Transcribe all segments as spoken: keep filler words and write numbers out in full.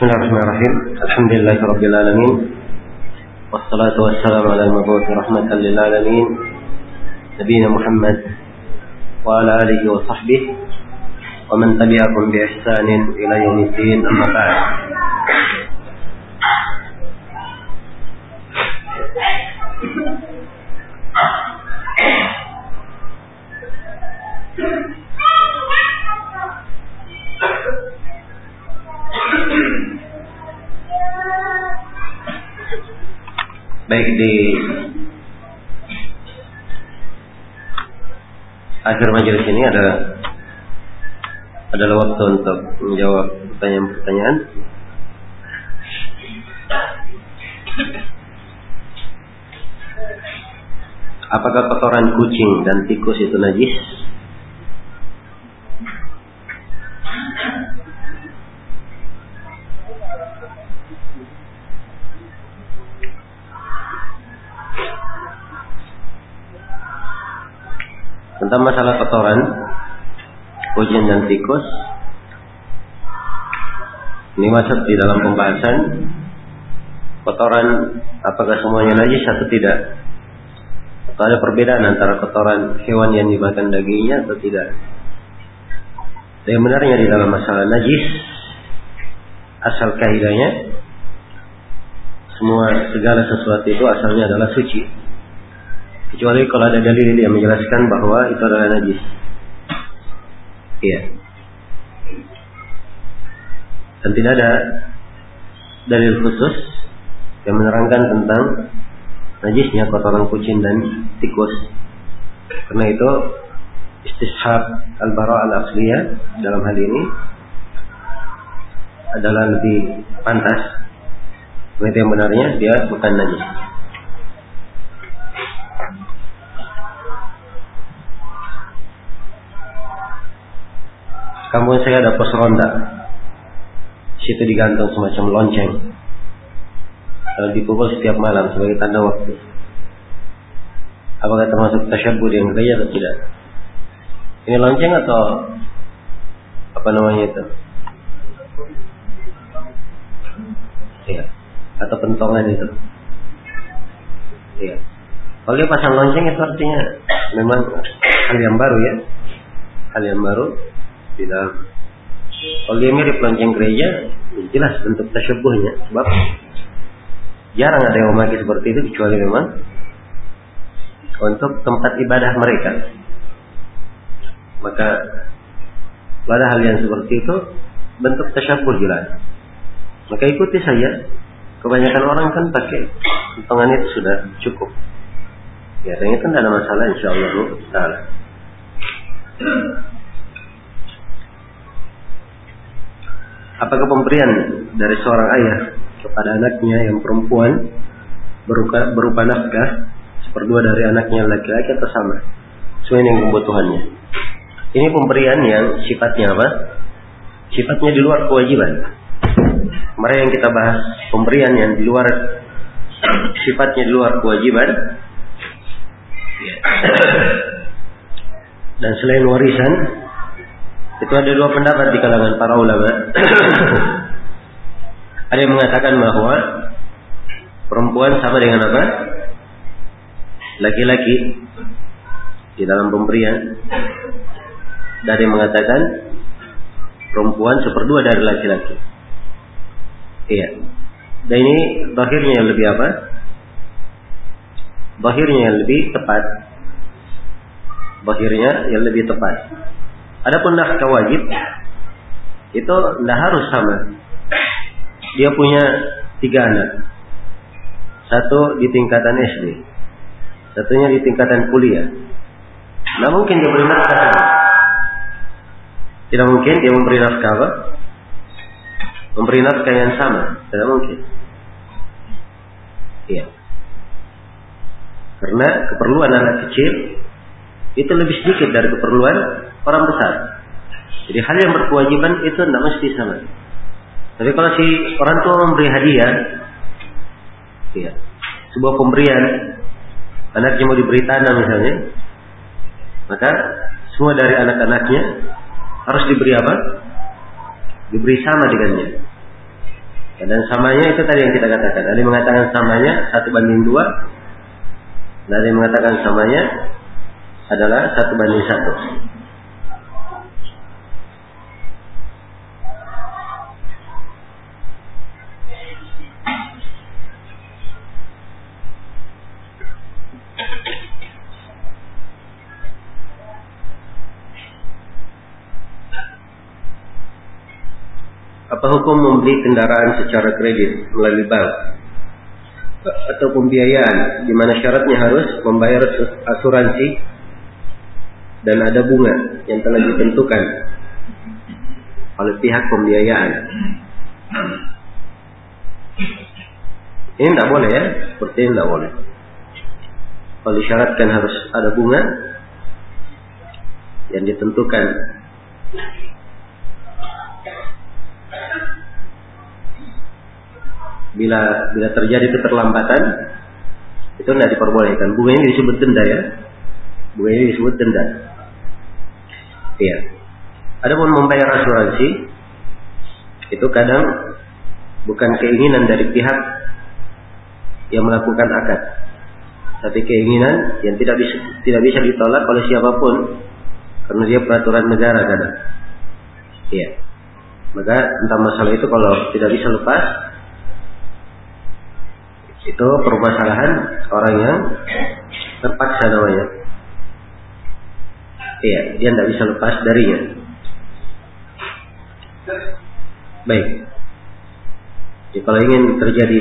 Bismillahirrahmanirrahim. Alhamdulillahirabbil alamin. Wassalatu wassalamu ala al-mab'uts rahmatan lil alamin. Nabiyina Muhammad wa ala alihi wa sahbihi wa man tabi'ahum bi ihsanin ila yaumiddin. Amma ba'd. Baik, di akhir majelis ini ada adalah waktu untuk menjawab pertanyaan-pertanyaan. Apakah kotoran kucing dan tikus itu najis? Tentang masalah kotoran kucing dan tikus, ini masuk di dalam pembahasan kotoran apakah semuanya najis atau tidak, atau ada perbedaan antara kotoran hewan yang dimakan dagingnya atau tidak. Dan yang benarnya di dalam masalah najis, asal kaidahnya semua segala sesuatu itu asalnya adalah suci, kecuali kalau ada dalil yang menjelaskan bahwa itu adalah najis. Iya. Dan tidak ada dalil khusus yang menerangkan tentang najisnya kotoran kucing dan tikus. Karena itu istishab al-bara' al-asliyah dalam hal ini adalah lebih pantas. Karena itu yang benarnya dia bukan najis. Kampung saya ada pos ronda. Situ digantung semacam lonceng. Kalau dipukul setiap malam sebagai tanda waktu. Apakah termasuk tasyabbuh dengan gereja atau tidak? Ini lonceng atau apa namanya itu? Iya. Atau pentongan itu. Iya. Kalau dia pasang lonceng itu artinya memang hal yang baru ya. Hal yang baru. Di dalam, kalau dia mirip lonceng gereja, jelas bentuk tasyabbuhnya. Sebab jarang ada yang memakai seperti itu kecuali memang untuk tempat ibadah mereka. Maka pada hal yang seperti itu bentuk tasyabbuh jelas. Maka ikuti saja. Kebanyakan orang kan pakai potongan itu sudah cukup. Ya, dan itu tidak ada masalah insyaallah taala. Apakah pemberian dari seorang ayah kepada anaknya yang perempuan berupa, berupa nafkah seperdua dari anaknya laki-laki atau sama sesuai dengan kebutuhannya? Ini pemberian yang sifatnya apa? Sifatnya di luar kewajiban. Kemarin yang kita bahas pemberian yang di luar sifatnya di luar kewajiban. Dan selain warisan, itu ada dua pendapat di kalangan para ulama. Ada yang mengatakan bahwa perempuan sama dengan apa? Laki-laki di dalam pemberian. Dan ada yang mengatakan perempuan seperdua dari laki-laki. Iya. Dan ini zahirnya yang lebih apa? Zahirnya yang lebih tepat. Zahirnya yang lebih tepat. Adapun nafkah wajib itu tidak harus sama. Dia punya tiga anak. Satu di tingkatan S D, satunya di tingkatan kuliah. Tidak mungkin dia beri nafkah sama. Tidak mungkin dia memberi nafkah apa? Memberi nafkah yang sama. Tidak mungkin. Iya. Karena keperluan anak kecil itu lebih sedikit dari keperluan orang besar. Jadi hal yang berkewajiban itu tidak mesti sama. Tapi kalau si orang tua memberi hadiah, ya, sebuah pemberian, anaknya mau diberi tanah misalnya, maka semua dari anak-anaknya harus diberi apa? Diberi sama dengannya. Dan samanya itu tadi yang kita katakan. Ada yang mengatakan samanya satu banding dua. Dan ada yang mengatakan samanya adalah satu banding satu. Apa hukum membeli kendaraan secara kredit melalui bank atau pembiayaan di mana syaratnya harus membayar asuransi dan ada bunga yang telah ditentukan oleh pihak pembiayaan? Ini tidak boleh ya, seperti ini tidak boleh. Kalau disyaratkan harus ada bunga yang ditentukan Bila bila terjadi keterlambatan, itu tidak diperbolehkan. Bunga ini disebut denda ya. Bunga ini disebut denda. Iya. Adapun membayar asuransi, itu kadang bukan keinginan dari pihak yang melakukan akad, tapi keinginan yang tidak bisa tidak bisa ditolak oleh siapapun, karena dia peraturan negara kadang. Iya. Maka tentang masalah itu kalau tidak bisa lepas, itu permasalahan orang yang terpaksa namanya. Iya, dia tidak bisa lepas darinya. Baik. Jadi kalau ingin terjadi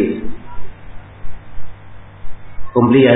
pembelian,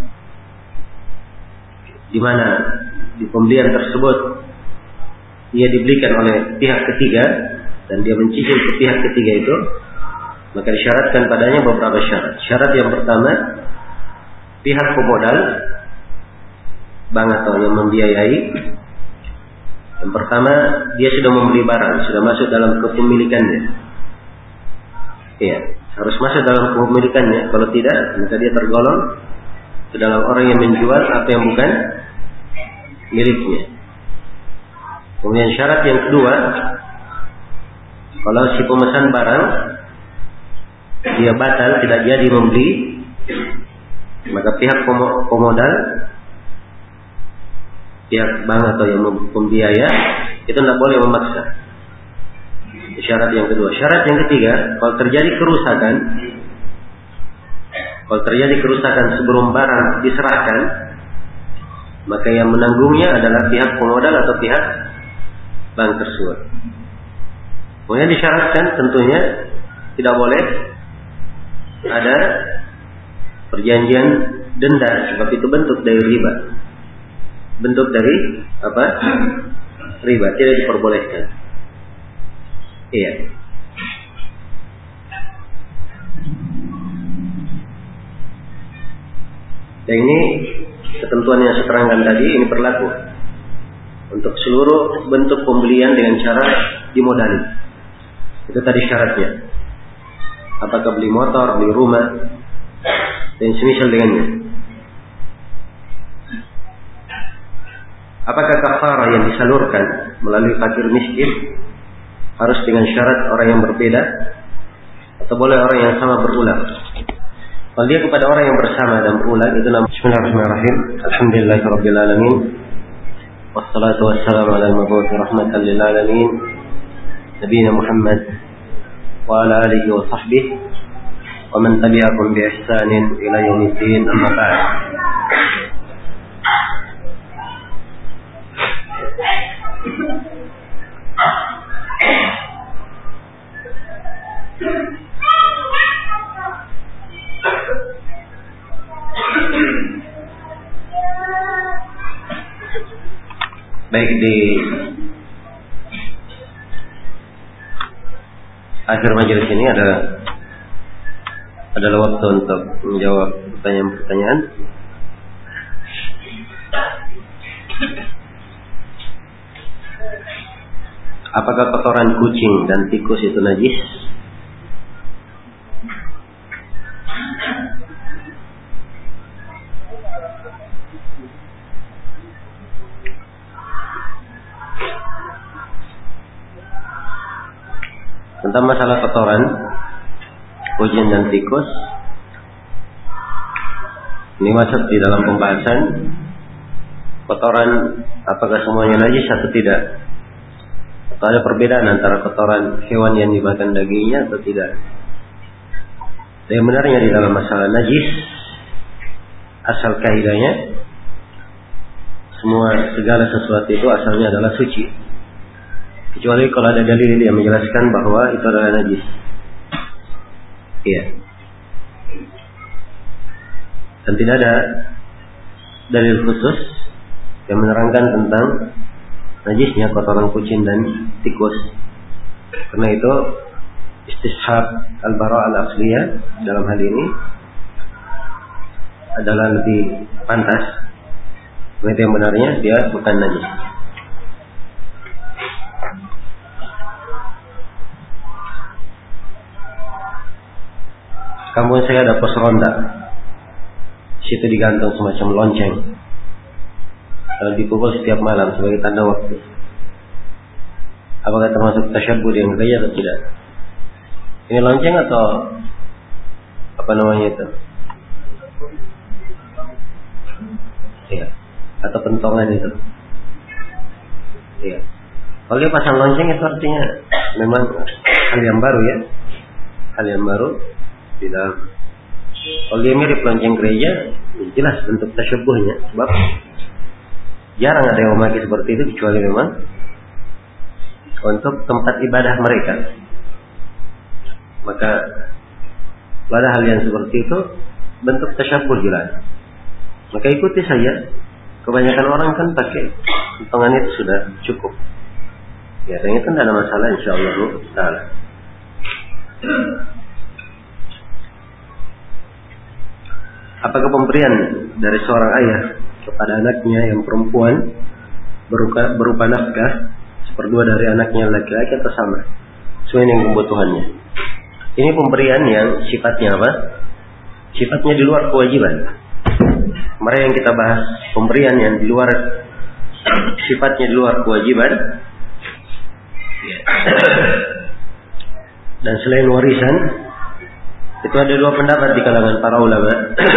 di mana di pembelian tersebut ia dibelikan oleh pihak ketiga dan dia mencicil ke pihak ketiga itu, maka disyaratkan padanya beberapa syarat. Syarat yang pertama, pihak pemodal, bank atau yang membiayai, yang pertama dia sudah membeli barang, sudah masuk dalam kepemilikannya. Iya, harus masuk dalam kepemilikannya. Kalau tidak, maka dia tergolong ke dalam orang yang menjual apa yang bukan miliknya. Kemudian syarat yang kedua, kalau si pemesan barang dia batal, tidak jadi membeli, maka pihak pemodal, pihak bank atau yang pembiaya itu tidak boleh memaksa. Syarat yang kedua. Syarat yang ketiga, kalau terjadi kerusakan, kalau terjadi kerusakan sebelum barang diserahkan, maka yang menanggungnya adalah pihak pemodal atau pihak bank tersebut. Kemudian disyaratkan tentunya tidak boleh ada perjanjian denda, sebab itu bentuk dari riba. Bentuk dari apa? Riba, tidak diperbolehkan. Iya. Dan ini ketentuan yang saya terangkan tadi ini berlaku untuk seluruh bentuk pembelian dengan cara dimodali. Itu tadi syaratnya. Apakah beli motor, beli rumah, dan semisal dengannya. Apakah kafarah yang disalurkan melalui fakir miskin harus dengan syarat orang yang berbeda, atau boleh orang yang sama berulang? Kalau dia kepada orang yang bersama dan berulang, itu namanya Bismillahirrahmanirrahim. Alhamdulillahirabbil alamin. Wassalatu wassalamu ala al-mab'uts rahmatan lil alamin, nabiyina Muhammad wa ala alihi wa sahbihi wa man tabi'ahum bi ihsanin ila yaumiddin, amma ba'd. Baik, di akhir majelis ini ada adalah waktu untuk menjawab pertanyaan-pertanyaan. Apakah kotoran kucing dan tikus itu najis? Tentang masalah kotoran, kucing dan tikus. Ini masuk di dalam pembahasan kotoran apakah semuanya najis atau tidak, atau ada perbedaan antara kotoran hewan yang dimakan dagingnya atau tidak. Dan yang benarnya di dalam masalah najis, asal kaidahnya semua segala sesuatu itu asalnya adalah suci, kecuali kalau ada dalil yang menjelaskan bahwa itu adalah najis. Iya. Dan tidak ada dalil khusus yang menerangkan tentang najisnya kotoran kucing dan tikus. Karena itu istishab al-bara' al-asliyah dalam hal ini adalah lebih pantas. Itu yang benarnya dia bukan najis. Kampung saya ada pos ronda. Situ digantung semacam lonceng. Kalau dipukul setiap malam sebagai tanda waktu. Apakah termasuk tasyabbuh dengan gereja atau tidak? Ini lonceng atau apa namanya itu? Iya. Atau pentongan itu? Iya. Kalau dia pasang lonceng itu artinya memang hal yang baru ya. Hal yang baru di dalam. Kalau dia mirip lonceng gereja, jelas bentuk tasyabbuhnya. Sebab jarang ada yang memakai seperti itu kecuali memang untuk tempat ibadah mereka. Maka pada hal yang seperti itu bentuk tasyabbuh jelas. Maka ikuti saja. Kebanyakan orang kan pakai potongan itu sudah cukup. Ya, dan itu tidak ada masalah insyaallah taala. Apakah pemberian dari seorang ayah kepada anaknya yang perempuan berupa, berupa nafkah seperdua dari anaknya laki-laki atau sama sesuai dengan kebutuhannya? Ini pemberian yang sifatnya apa? Sifatnya di luar kewajiban. Kemarin yang kita bahas pemberian yang di luar sifatnya di luar kewajiban. Dan selain warisan, itu ada dua pendapat di kalangan para ulama.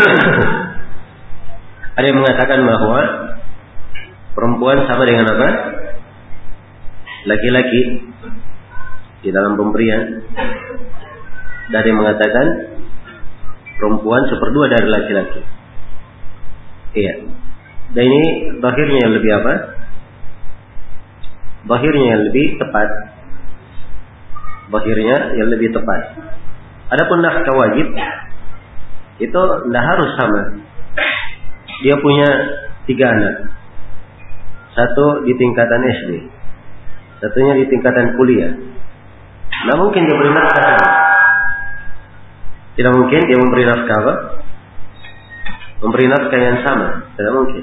Ada yang mengatakan bahwa perempuan sama dengan apa? Laki-laki di dalam pemberian. Dan ada yang mengatakan perempuan seperdua dari laki-laki. Iya. Dan ini zahirnya yang lebih apa? Zahirnya yang lebih tepat. Zahirnya yang lebih tepat. Adapun nafkah wajib itu tidak harus sama. Dia punya tiga anak. Satu di tingkatan S D, satunya di tingkatan kuliah. Tidak mungkin dia beri nafkah sama. Tidak mungkin dia memberi nafkah apa? Memberi nafkah yang sama. Tidak mungkin.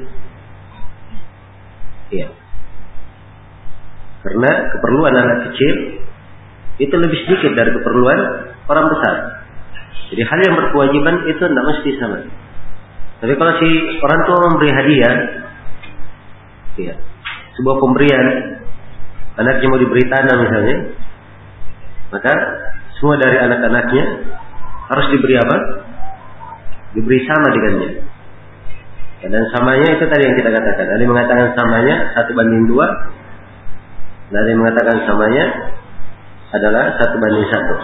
Iya. Karena keperluan anak kecil itu lebih sedikit dari keperluan orang besar. Jadi hal yang berkewajiban itu tidak mesti sama. Tapi kalau si orang tua memberi hadiah, ya, sebuah pemberian, anaknya mau diberi tanah misalnya, maka semua dari anak-anaknya harus diberi apa? Diberi sama dengannya. Dan samanya itu tadi yang kita katakan. Ada yang mengatakan samanya satu banding dua, dan ada yang mengatakan samanya adalah satu banding satu.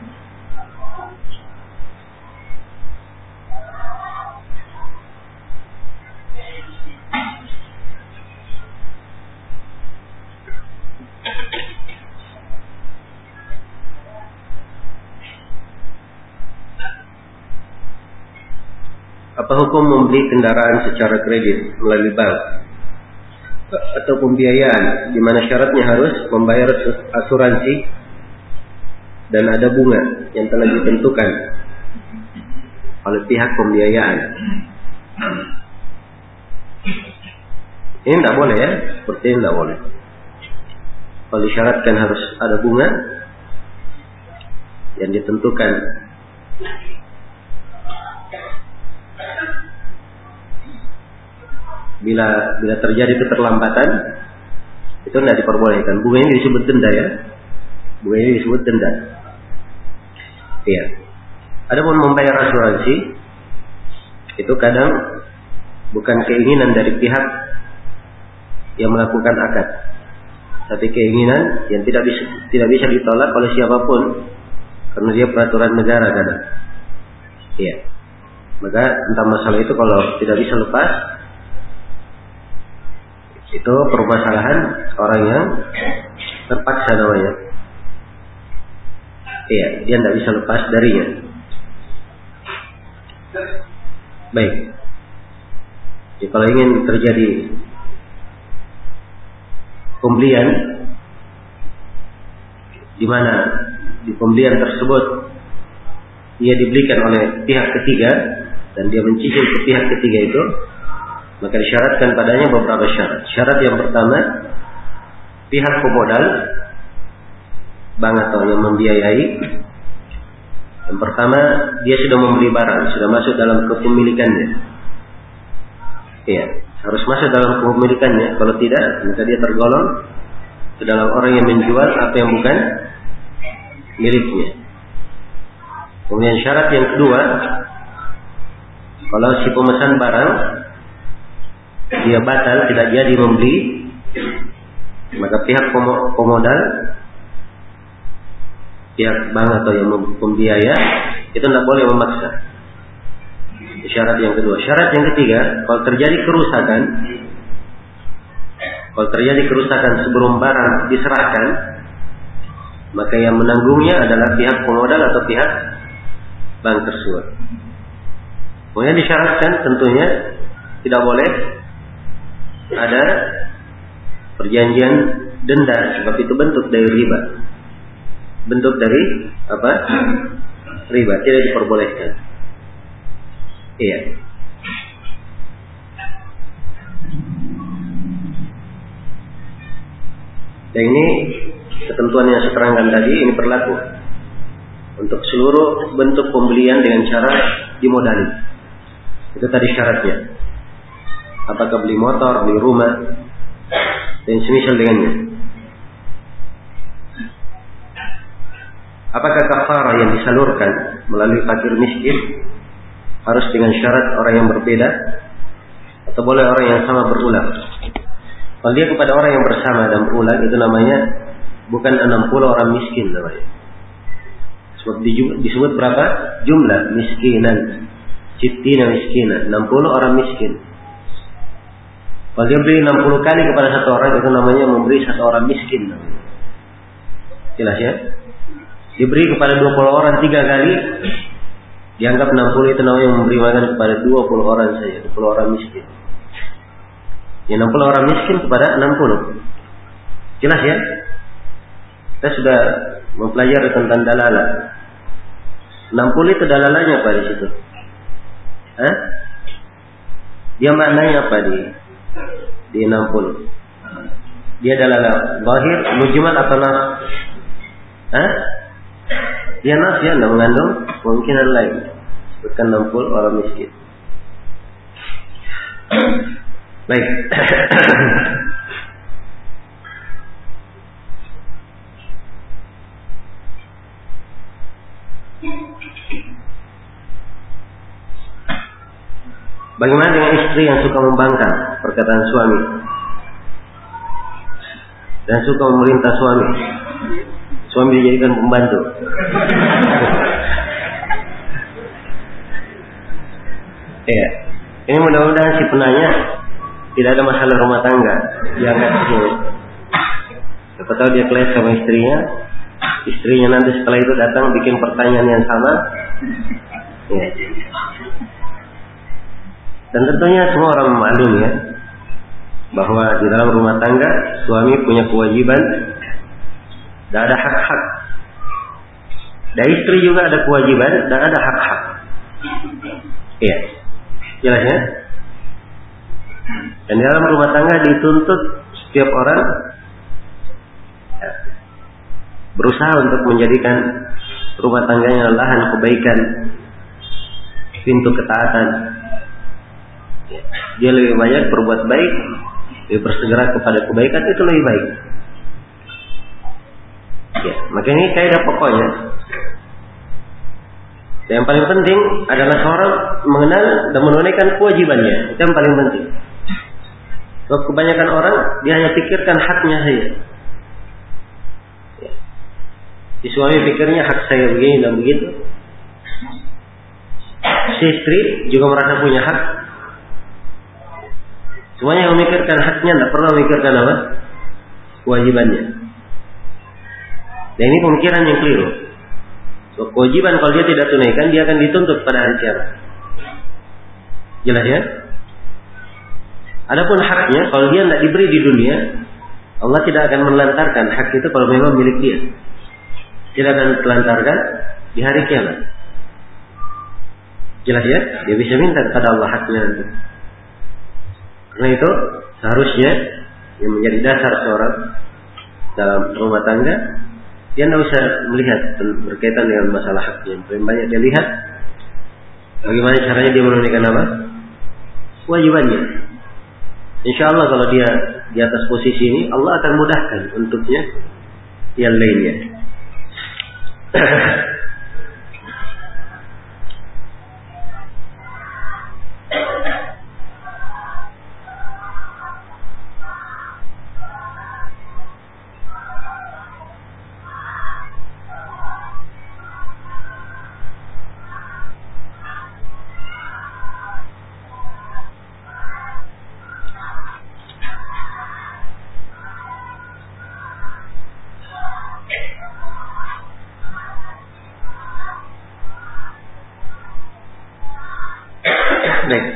Apa hukum membeli kendaraan secara kredit melalui bank atau pembiayaan di mana syaratnya harus membayar asuransi dan ada bunga yang telah ditentukan oleh pihak pembiayaan? Ini tidak boleh ya, seperti ini tidak boleh. Kalau disyaratkan harus ada bunga yang ditentukan Bila bila terjadi keterlambatan, itu tidak diperbolehkan. Bunga ini disebut denda ya. Bunga ini disebut denda. Iya. Adapun membayar asuransi itu kadang bukan keinginan dari pihak yang melakukan akad, tapi keinginan yang tidak bisa tidak bisa ditolak oleh siapapun karena dia peraturan negara kadang. Iya. Maka tentang masalah itu kalau tidak bisa lepas, itu permasalahan orang yang terpaksa namanya. Iya, dia tidak bisa lepas darinya. Baik. Jadi kalau ingin terjadi pembelian di mana di pembelian tersebut ia dibelikan oleh pihak ketiga dan dia mencicil ke pihak ketiga itu, maka disyaratkan padanya beberapa syarat. Syarat yang pertama, pihak pemodal, bank atau yang membiayai, yang pertama dia sudah membeli barang, sudah masuk dalam kepemilikannya. Iya, harus masuk dalam kepemilikannya. Kalau tidak, maka dia tergolong ke dalam orang yang menjual apa yang bukan miliknya. Kemudian syarat yang kedua, kalau si pemesan barang dia batal, tidak jadi membeli, maka pihak pemodal, pihak bank atau yang pembiaya itu tidak boleh memaksa. Syarat yang kedua. Syarat yang ketiga, kalau terjadi kerusakan, kalau terjadi kerusakan sebelum barang diserahkan, maka yang menanggungnya adalah pihak pemodal atau pihak bank tersebut. Kemudian disyaratkan tentunya tidak boleh ada perjanjian denda, sebab itu bentuk dari riba. Bentuk dari apa? Riba, tidak diperbolehkan. Iya. Dan ini ketentuan yang saya terangkan tadi ini berlaku untuk seluruh bentuk pembelian dengan cara dimodali. Itu tadi syaratnya. Apakah beli motor, beli rumah, dan semisal dengannya. Apakah kafarah yang disalurkan melalui fakir miskin harus dengan syarat orang yang berbeda, atau boleh orang yang sama berulang? Kalau dia kepada orang yang bersama dan berulang, itu namanya bukan enam puluh orang miskin namanya. Sebab disebut berapa? Jumlah miskinan. Sittina miskinan, enam puluh orang miskin. Kalau dia beri enam puluh kali kepada satu orang, itu namanya memberi satu orang miskin namanya. Jelas ya? Diberi kepada dua puluh orang tiga kali, dianggap enam puluh itu namanya memberi makan kepada dua puluh orang saja, dua puluh orang miskin. Ya, enam puluh orang miskin kepada enam puluh. Jelas ya? Kita sudah mempelajari tentang dalalah. enam puluh itu dalalahnya apa di situ? Hah? Dia maknanya apa di di enam puluh? Dia dalalah zahir, mujmal atau nas? Hah? Dia nas ya, tidak mengandung kemungkinan lain. Sebutkan enam puluh orang miskin. Baik. Bagaimana dengan istri yang suka membangkang perkataan suami dan suka memerintah suami? Suami dijadikan pembantu. Ya, ini mudah-mudahan si penanya tidak ada masalah rumah tangga. Diangkat semua. Siapa tahu dia kelas sama istrinya, istrinya nanti setelah itu datang bikin pertanyaan yang sama. Ya. Dan tentunya semua orang maklum ya, bahwa di dalam rumah tangga suami punya kewajiban dan ada hak-hak. Dan istri juga ada kewajiban dan ada hak-hak. Iya, jelas ya. Dan di dalam rumah tangga dituntut setiap orang berusaha untuk menjadikan rumah tangganya lahan kebaikan, pintu ketaatan. Dia lebih banyak berbuat baik, lebih bersegera kepada kebaikan, itu lebih baik. Ya, maka ini kaidah pokoknya. Dan yang paling penting adalah seorang mengenal dan menunaikan kewajibannya. Itu yang paling penting. Sebab kebanyakan orang dia hanya pikirkan haknya saja. Ya. Si suami pikirnya hak saya begini dan begitu. Si istri juga merasa punya hak. Semuanya memikirkan haknya, tidak pernah memikirkan apa? Kewajibannya. Dan ini pemikiran yang keliru. So, kewajiban kalau dia tidak tunaikan, dia akan dituntut pada hari kiamat. Jelas ya? Adapun haknya, kalau dia tidak diberi di dunia, Allah tidak akan melantarkan hak itu kalau memang milik dia. Tidak akan telantarkan di hari kiamat. Jelas ya? Dia bisa minta kepada Allah haknya nanti. Karena itu seharusnya yang menjadi dasar seorang dalam rumah tangga, dia tidak usah melihat berkaitan dengan masalah haknya. Paling banyak dia lihat bagaimana caranya dia menunaikan apa? Kewajibannya. Insya Allah kalau dia di atas posisi ini, Allah akan mudahkan untuknya yang lainnya. Baik.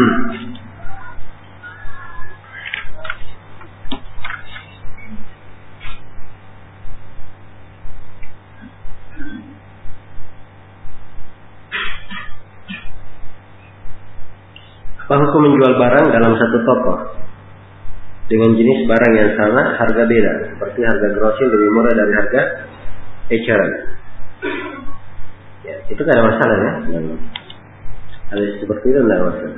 Apa hukum menjual barang dalam satu toko dengan jenis barang yang sama, harga beda, seperti harga grosir lebih murah dari harga eceran? Ya, itu tidak ada masalah ya. Hal seperti itu tidak masalah.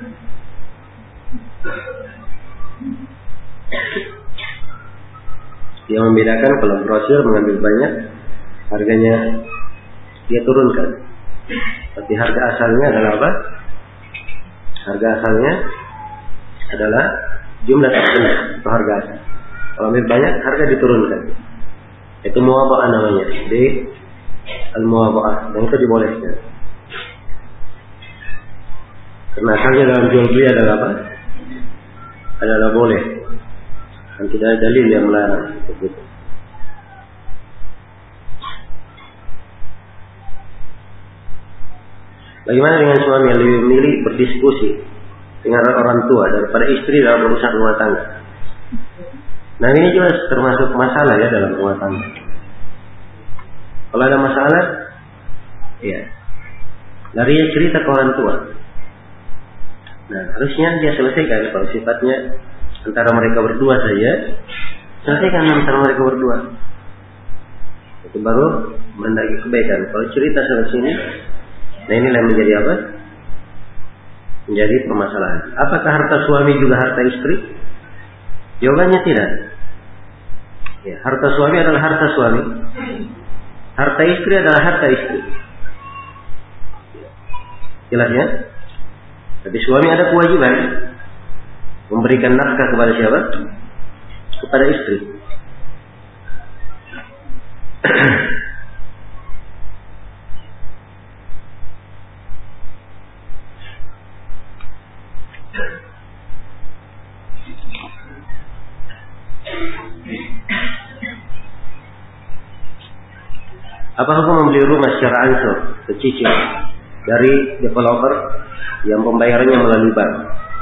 Dia membedakan kalau grosir mengambil banyak, harganya dia turunkan. Tapi harga asalnya adalah apa? Harga asalnya adalah jumlah tertentu atau harga asal. Kalau ambil banyak, harga diturunkan. Itu muwaba'ah namanya. Di al-muwaba'ah, dan itu dibolehkan. Karena asalnya dalam jual beli adalah apa? Adalah boleh. Dan tidak ada dalil yang melarang begitu. Bagaimana dengan suami yang lebih memilih berdiskusi dengan orang tua daripada istri dalam urusan rumah tangga? Nah ini juga termasuk masalah ya dalam rumah tangga. Kalau ada masalah, ya larinya cerita ke orang tua. Nah harusnya dia selesaikan. Kalau sifatnya antara mereka berdua saja, selesaikan antara mereka berdua. Itu baru mendaki kebaikan. Kalau cerita sana sini, nah inilah yang menjadi apa? Menjadi permasalahan. Apakah harta suami juga harta istri? Jawabannya tidak. Ya, harta suami adalah harta suami. Harta istri adalah harta istri. Jelas ya? Tapi suami ada kewajiban memberikan nafkah kepada siapa? Kepada istri. Apa hukum membeli rumah secara ansur, secicil dari developer yang pembayarannya melalui bank?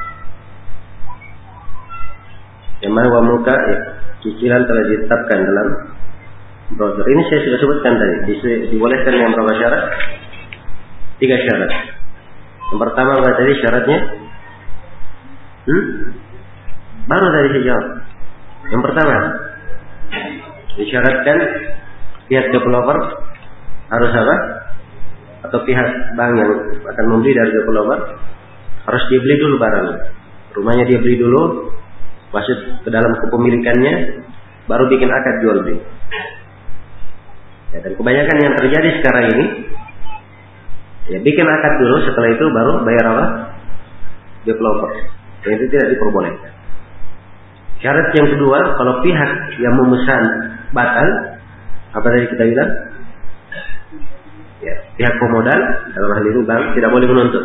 Yang mana uang muka ya, cicilan telah ditetapkan dalam browser. Ini saya sudah sebutkan tadi. Dibolehkan dengan berapa syarat? Tiga syarat. Yang pertama apa tadi syaratnya? Hmm? Baru tadi saya jawab. Yang pertama disyaratkan pihak developer harus apa? Atau pihak bank yang akan membeli dari developer harus dia beli dulu barang. Rumahnya dia beli dulu, masuk ke dalam kepemilikannya, baru bikin akad jual beli. Ya, dan kebanyakan yang terjadi sekarang ini, Ya, bikin akad dulu, setelah itu baru bayar apa? Developer. Dan itu tidak diperbolehkan. Syarat yang kedua, kalau pihak yang memesan batal, apa tadi kita bilang? Ya, pihak pemodal dalam hal ini bank tidak boleh menuntut.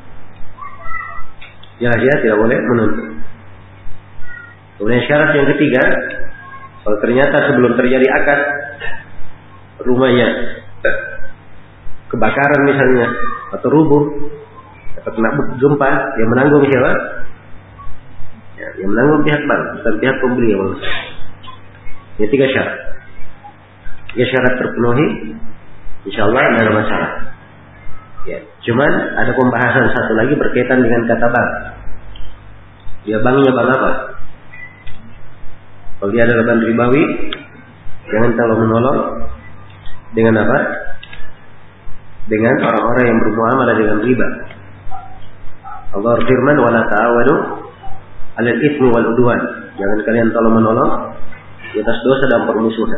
Jelas ya, tidak boleh menuntut. Kemudian syarat yang ketiga, kalau ternyata sebelum terjadi akad rumahnya kebakaran misalnya atau rubuh atau kena gempa, yang menanggung siapa? Ya, yang menanggung pihak bank, bukan pihak pembeli yang menanggung. Ini tiga syarat. Tiga syarat terpenuhi, insya Allah tidak ada masalah. Ya, cuman ada pembahasan satu lagi berkaitan dengan kata bank. Dia banknya bank apa? Kalau dia adalah bank ribawi, jangan terlalu menolong dengan apa? Dengan orang-orang yang bermuamalah dengan riba. Allah berfirman, "Wala ta'awanu 'alal itsmi wal 'udwan." Jangan kalian tolong menolong di atas dosa dan permusuhan.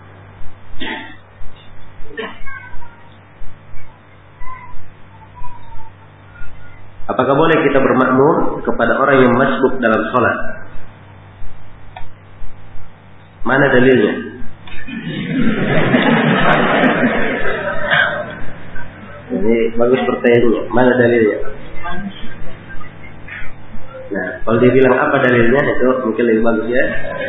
Apakah boleh kita bermakmum kepada orang yang masbuk dalam sholat? Mana dalilnya? Jadi bagus pertanyaannya. Mana dalilnya? Nah, kalau dia bilang apa dalilnya, itu mungkin lebih bagus ya.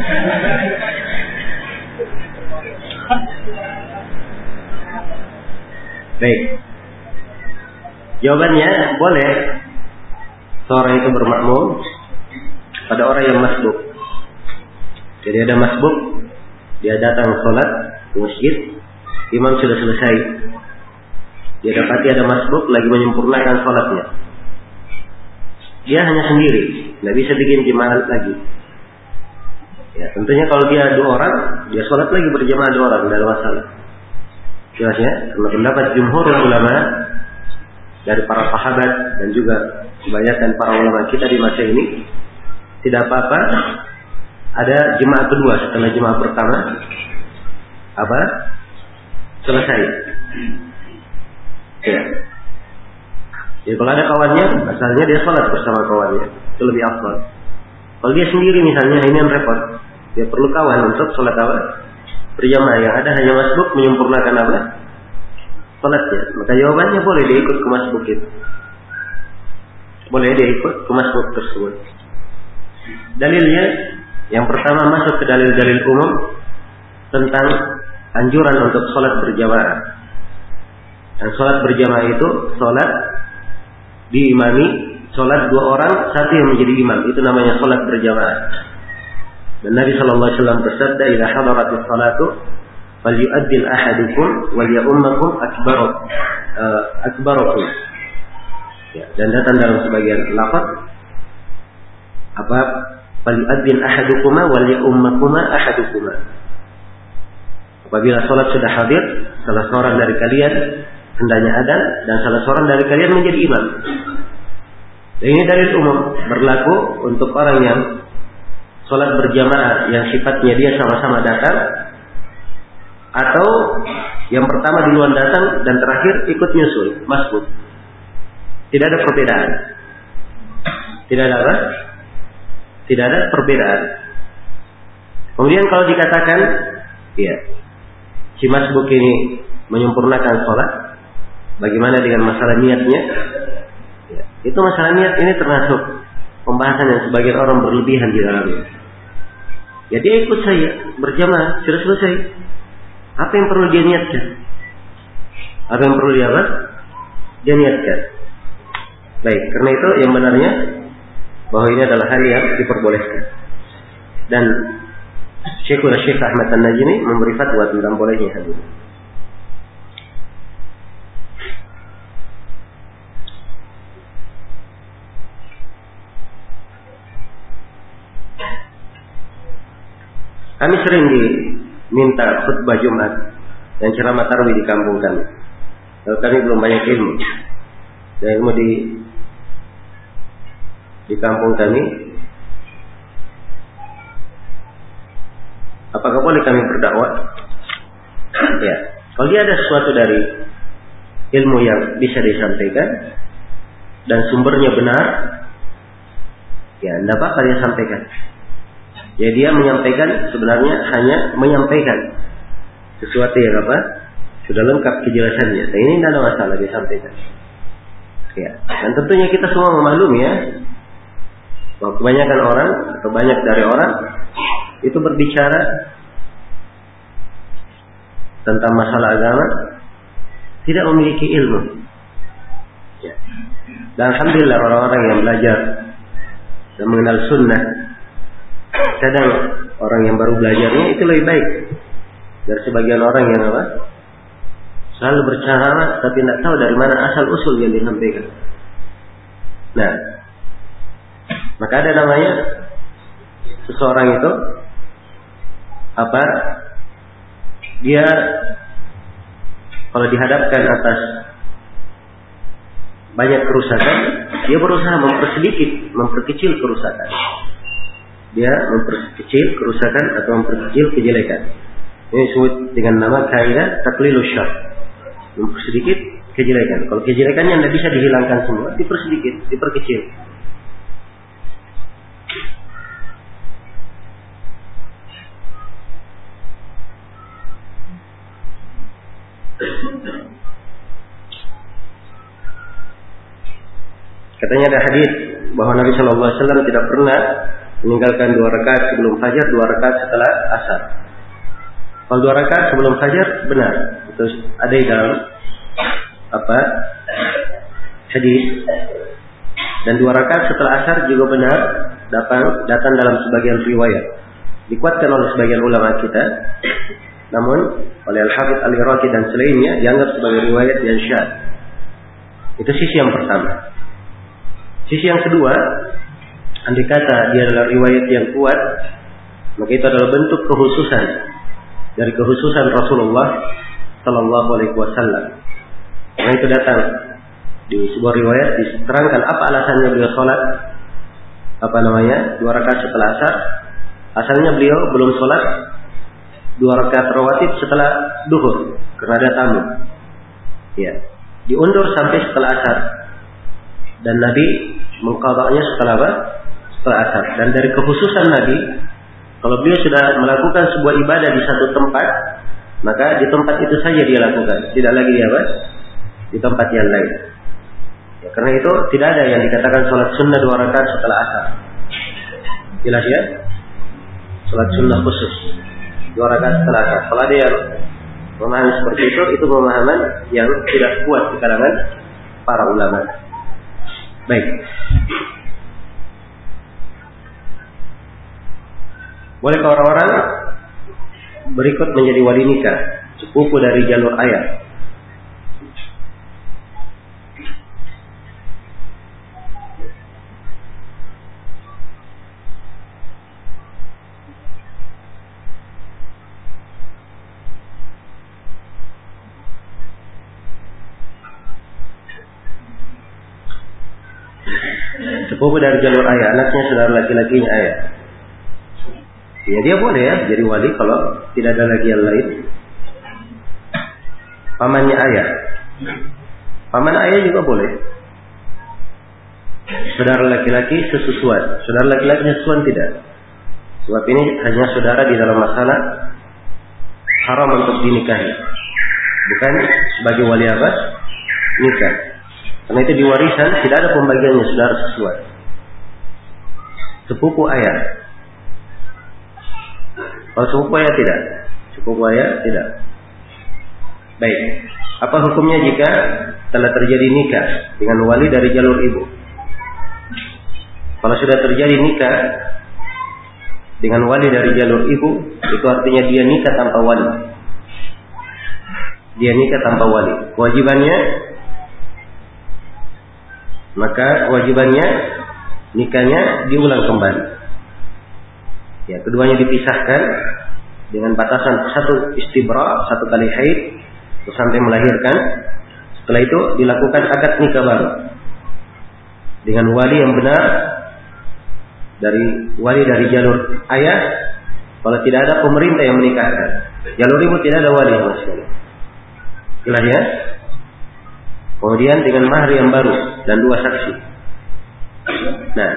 Baik. Jawabannya boleh seorang itu bermakmum pada orang yang masbuk. Jadi ada masbuk, dia datang sholat di masjid, imam sudah selesai. Dia dapati ada masbuk lagi menyempurnakan sholatnya. Dia hanya sendiri, tidak bisa bikin jemaah lagi. Ya, tentunya kalau dia dua orang, dia sholat lagi berjemaah dua orang, tidak ada masalah. Jelas ya, karena pendapat jumhur ulama dari para sahabat dan juga kebanyakan para ulama kita di masa ini, tidak apa-apa ada jemaah kedua setelah jemaah pertama apa selesai. Ya. Jadi kalau ada kawannya, asalnya dia sholat bersama kawannya, itu lebih afdal. Kalau dia sendiri misalnya, ini yang repot. Dia perlu kawan untuk sholat apa? Berjamaah. Yang ada hanya masbuk menyempurnakan apa? Sholatnya. Maka jawabannya boleh dia ikut ke masbuk itu. Boleh dia ikut ke masbuk tersebut. Dalilnya, yang pertama masuk ke dalil-dalil umum tentang anjuran untuk sholat berjamaah. Dan sholat berjamaah itu sholat diimami, sholat dua orang, satu yang menjadi imam. Itu namanya sholat berjamaah. Dan Nabi Shallallahu Alaihi Wasallam bersabda, "Idza hadaratis salatu, falyu'addil ahadukum wal ya'ummakum akbarukum." Uh, akbarukum. Ya, dan datang dalam sebagian lafaz apa? "Falyu'addil ahadukuma wal ya'ummakuma ahadukuma." Apabila sholat sudah hadir, salah seorang dari kalian hendaknya adzan dan salah seorang dari kalian menjadi imam. Dan ini dalil umum berlaku untuk orang yang sholat berjamaah yang sifatnya dia sama-sama datang, atau yang pertama duluan datang dan terakhir ikut nyusul, masbuk. Tidak ada perbedaan. Tidak ada apa? Tidak ada perbedaan. Kemudian kalau dikatakan, ya, si masbuk ini menyempurnakan sholat, bagaimana dengan masalah niatnya? Ya, itu masalah niat ini termasuk pembahasan yang sebagian orang berlebihan di dalamnya. Ya, dia ikut saya berjamaah, sudah selesai. Apa yang perlu dia niatkan? Apa yang perlu dia apa? Dia niatkan. Baik, karena itu yang benarnya bahwa ini adalah hal yang diperbolehkan. Dan Syekhul Syekh Ahmad An-Najmi memberi fatwa tentang bolehnya hal ini. Kami sering diminta khutbah Jumat dan ceramah tarawih di kampung kami. Lalu kami belum banyak ilmu. Dan ilmu di di kampung kami, apakah boleh kami berdakwah? Ya, kalau dia ada sesuatu dari ilmu yang bisa disampaikan dan sumbernya benar, ya tidak apa-apa dia sampaikan. Ya dia menyampaikan sebenarnya hanya menyampaikan sesuatu yang apa? Sudah lengkap kejelasannya. Nah ini tidak ada masalah dia sampaikan. Ya, dan tentunya kita semua memaklumi ya, bahwa kebanyakan orang atau banyak dari orang itu berbicara tentang masalah agama tidak memiliki ilmu. Ya. Dan alhamdulillah orang-orang yang belajar dan mengenal sunnah, kadang orang yang baru belajarnya itu lebih baik dari sebagian orang yang apa? Selalu berceramah tapi tidak tahu dari mana asal usul yang disampaikan. Nah, maka ada namanya seseorang itu apa? Dia kalau dihadapkan atas banyak kerusakan, dia berusaha mempersedikit, memperkecil kerusakan. Dia memperkecil kerusakan atau memperkecil kejelekan. Ini disebut dengan nama kaidah taqlilus syarr. Mempersedikit kejelekan. Kalau kejelekannya tidak bisa dihilangkan semua, dipersedikit, diperkecil. Katanya ada hadis bahwa Nabi Shallallahu Alaihi Wasallam tidak pernah meninggalkan dua rakaat sebelum fajar, dua rakaat setelah asar. Kalau dua rakaat sebelum fajar benar, itu ada di dalam apa hadis, dan dua rakaat setelah asar juga benar, datang datang dalam sebagian riwayat, dikuatkan oleh sebagian ulama kita. Namun oleh Al-Hafidz Al-Iraqi dan selainnya dianggap sebagai riwayat yang syadz. Itu sisi yang pertama. Sisi yang kedua, andai kata dia adalah riwayat yang kuat, maka itu adalah bentuk kekhususan dari kekhususan Rasulullah Sallallahu Alaihi Wasallam. Karena itu datang di sebuah riwayat diterangkan apa alasannya beliau sholat, apa namanya, dua rakaat setelah asar. Asalnya beliau belum sholat dua rakaat rawatib setelah duhur karena ada tamu. Ya, diundur sampai setelah asar. Dan Nabi mengqadanya setelah apa? Setelah asar. Dan dari kekhususan Nabi, kalau beliau sudah melakukan sebuah ibadah di satu tempat, maka di tempat itu saja dia lakukan, tidak lagi di apa? Di tempat yang lain. Ya, karena itu tidak ada yang dikatakan sholat sunnah dua rakaat setelah asar. Jelas ya? Sholat sunnah khusus dua rakaat setelah asar. Kalau ada yang memahami seperti itu, itu pemahaman yang tidak kuat di kalangan para ulama. Baik. Bolehkah orang-orang berikut menjadi wali nikah, sepupu dari jalur ayah? Sepupu dari jalur ayah, anaknya saudara laki-lakinya ayah. Ya dia boleh ya jadi wali kalau tidak ada lagi yang lain. Pamannya ayah, paman ayah juga boleh. Saudara laki-laki sesusuan, saudara laki-laki sesusuan tidak. Sebab ini hanya saudara di dalam masalah haram untuk dinikahi, bukan sebagai wali apa? Nikah. Karena itu di warisan tidak ada pembagiannya saudara sesusuan. Sepupu ayah. Kalau sepupu ayah tidak, sepupu ayah tidak. Baik, apa hukumnya jika telah terjadi nikah dengan wali dari jalur ibu? Kalau sudah terjadi nikah dengan wali dari jalur ibu, itu artinya dia nikah tanpa wali. Dia nikah tanpa wali. Kewajibannya, maka kewajibannya nikahnya diulang kembali. Ya, keduanya dipisahkan dengan batasan satu istibra, satu kali haid, sampai melahirkan. Setelah itu dilakukan akad nikah baru dengan wali yang benar, dari wali dari jalur ayah. Kalau tidak ada pemerintah yang menikahkan, jalur ibu tidak ada wali sama sekali. Jelas ya? Kemudian dengan mahar yang baru dan dua saksi. Nah,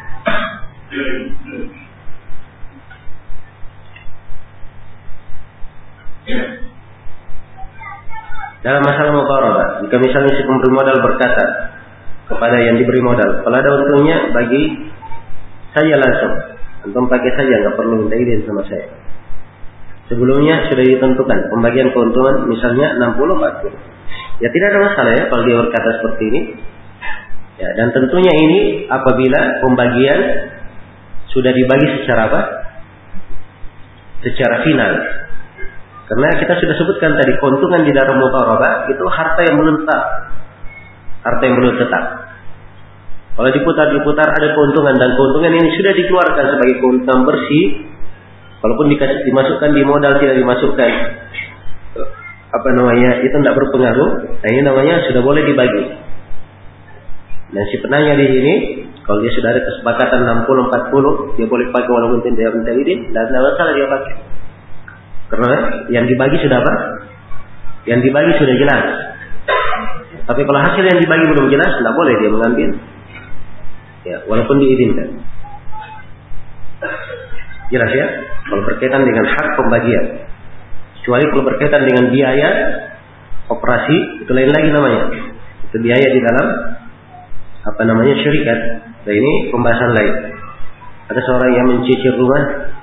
dalam masalah mudharabah, jika misalnya si pemberi modal berkata kepada yang diberi modal, kalau ada untungnya bagi saya langsung, antum pakai saja, nggak perlu minta izin sama saya. Sebelumnya sudah ditentukan pembagian keuntungan misalnya enam puluh empat puluh. Ya tidak ada masalah ya kalau dia berkata seperti ini. Ya, dan tentunya ini apabila pembagian sudah dibagi secara apa? Secara final. Karena kita sudah sebutkan tadi keuntungan di dalam mudharabah itu harta yang belum tetap. Harta yang belum tetap. Kalau diputar-diputar ada keuntungan dan keuntungan ini sudah dikeluarkan sebagai keuntungan bersih, walaupun dikasih, dimasukkan di modal tidak dimasukkan, apa namanya, itu tidak berpengaruh. Nah ini namanya sudah boleh dibagi. Dan si penanya di sini, kalau dia sudah ada kesepakatan enam puluh empat puluh, dia boleh pakai walaupun tidak minta izin, dan tidak masalah dia pakai. Karena yang dibagi sudah apa? Yang dibagi sudah jelas. Tapi kalau hasil yang dibagi belum jelas, tidak boleh dia mengambil. Ya, walaupun diizinkan. Jelas ya? Kalau berkaitan dengan hak pembagian. Kecuali kalau berkaitan dengan biaya operasi, itu lain lagi namanya. Itu biaya di dalam apa namanya syarikat. Nah ini pembahasan lain. Ada seorang yang mencicil rumah.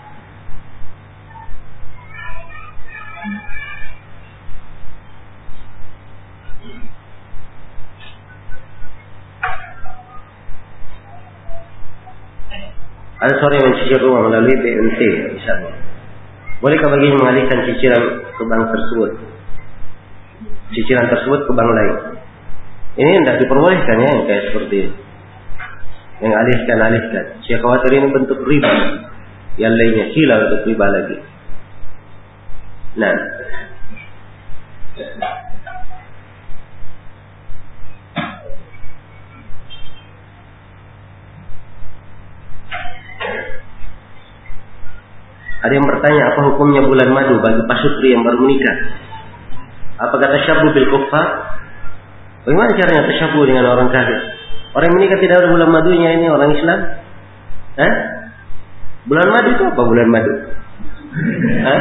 Ada seorang yang mencicil rumah melalui B N T misalnya. Bolehkah baginya mengalihkan cicilan ke bank tersebut? Cicilan tersebut ke bank lain. Ini tidak diperbolehkan ya, kayak seperti ini. Yang alihkan-alihkan. Saya khawatir ini bentuk riba. Yang lainnya sila untuk riba lagi. Nah. Ada yang bertanya apa hukumnya bulan madu bagi pasutri yang baru menikah? Apa kata tasyabuh bil kuffar? Bagaimana caranya tasyabuh dengan orang kafir? Orang yang menikah tidak ada bulan madunya, ini orang Islam? Hah? Bulan madu itu apa bulan madu? Hah?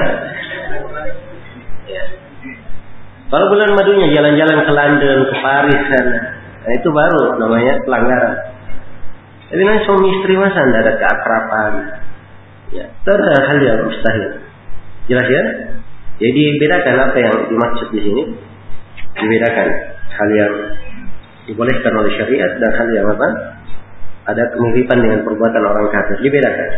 Kalau bulan madunya jalan-jalan ke London, ke Paris sana, nah itu baru namanya pelanggaran. Tapi nanti suami istri masa tidak ada keakraban. Ya, itu adalah hal yang mustahil. Jelas ya? Jadi bedakan apa yang dimaksud di sini. Dibedakan hal yang dibolehkan oleh syariat dan hal yang apa? Ada kemiripan dengan perbuatan orang kafir. Dibedakan.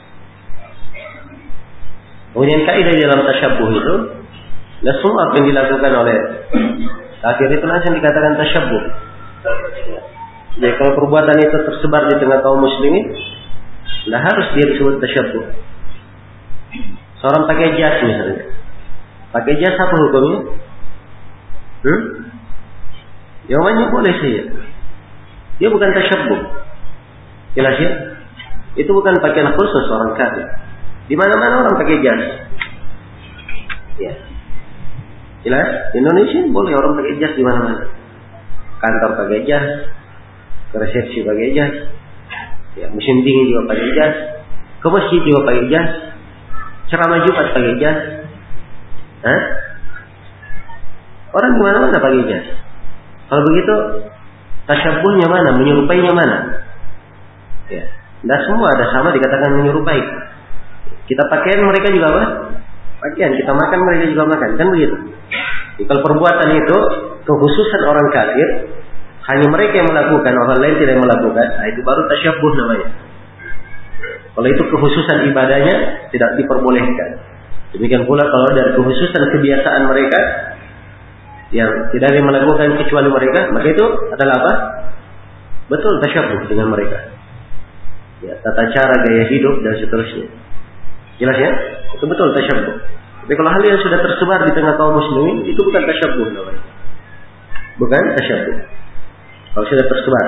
Kemudian kaidah dalam tasyabuh itu, dan semua apa yang dilakukan oleh kafir itu langsung dikatakan tasyabuh. Jadi kalau perbuatan itu tersebar di tengah kaum muslimin, tidak harus dia disebut tasyabuh. Seorang pakai jas misalnya. Pakai jas apa hukumnya? Hmm? Jawabannya boleh saja. Dia bukan tasyabuh. Jelas ya? Itu bukan pakaian khusus orang kafir. Di mana-mana orang pakai jas. Ya. Jelas? Di Indonesia boleh orang pakai jas di mana-mana. Kantor pakai jas, ke resepsi pakai jas. Ya, musim dingin juga pakai jas, ke masjid juga pakai jas, ceramah Jumat pakai jas. Hah? Orang di mana-mana pakai jas. Kalau begitu, tasyabuhnya mana? Menyerupainya mana? Ya, tidak semua ada sama dikatakan menyerupai. Kita pakaian mereka juga apa? Pakaian kita makan mereka juga makan, kan begitu? Jadi, kalau perbuatan itu kekhususan orang kafir. Hanya mereka yang melakukan, orang lain tidak melakukan. Nah, itu baru tasyabuh namanya. Kalau itu kekhususan ibadahnya tidak diperbolehkan. Demikian pula kalau dari kekhususan kebiasaan mereka yang tidak ada yang melakukan kecuali mereka, maka itu adalah apa? Betul tasyabuh dengan mereka. Ya, tata cara gaya hidup dan seterusnya. Jelas ya? Itu betul tasyabuh. Tapi kalau hal yang sudah tersebar di tengah kaum muslimin, itu bukan tasyabuh namanya. Bukan tasyabuh. Kalau sudah tersebar.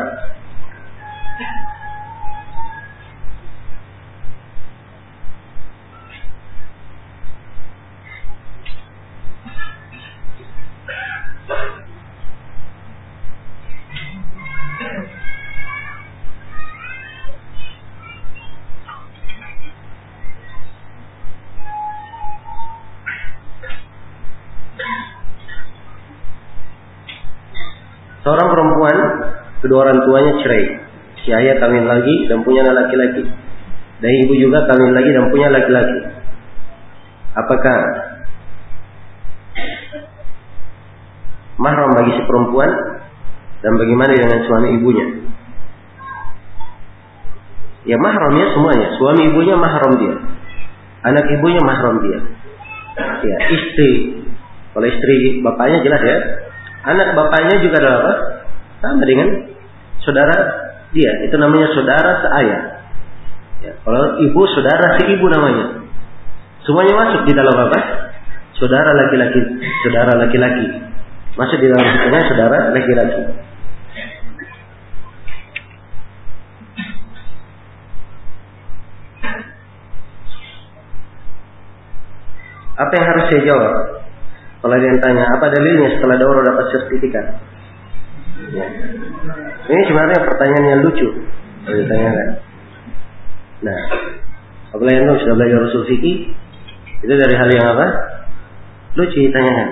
Seorang perempuan, kedua orang tuanya cerai. Si ayah kawin lagi dan punya anak laki-laki. Dan ibu juga kawin lagi dan punya laki-laki. Apakah mahram bagi si perempuan dan bagaimana dengan suami ibunya? Ya mahramnya semuanya. Suami ibunya mahram dia. Anak ibunya mahram dia. Ya, istri. Kalau istri bapaknya jelas ya. Anak bapaknya juga adalah apa? Sama dengan saudara dia. Itu namanya saudara seayah. Ya, kalau ibu saudara si ibu namanya. Semuanya masuk di dalam apa? Saudara laki-laki, saudara laki-laki. Masuk di dalam hukumnya saudara laki-laki. Apa yang harus saya jawab? Kalau ada yang tanya, apa dalilnya setelah daurah dapat sertifikat? Ya. Ini sebenarnya pertanyaan yang lucu kalau ditanyakan. Nah, apabila yang sudah belajar usul fikih, itu dari hal yang apa? Lucu ditanyakan.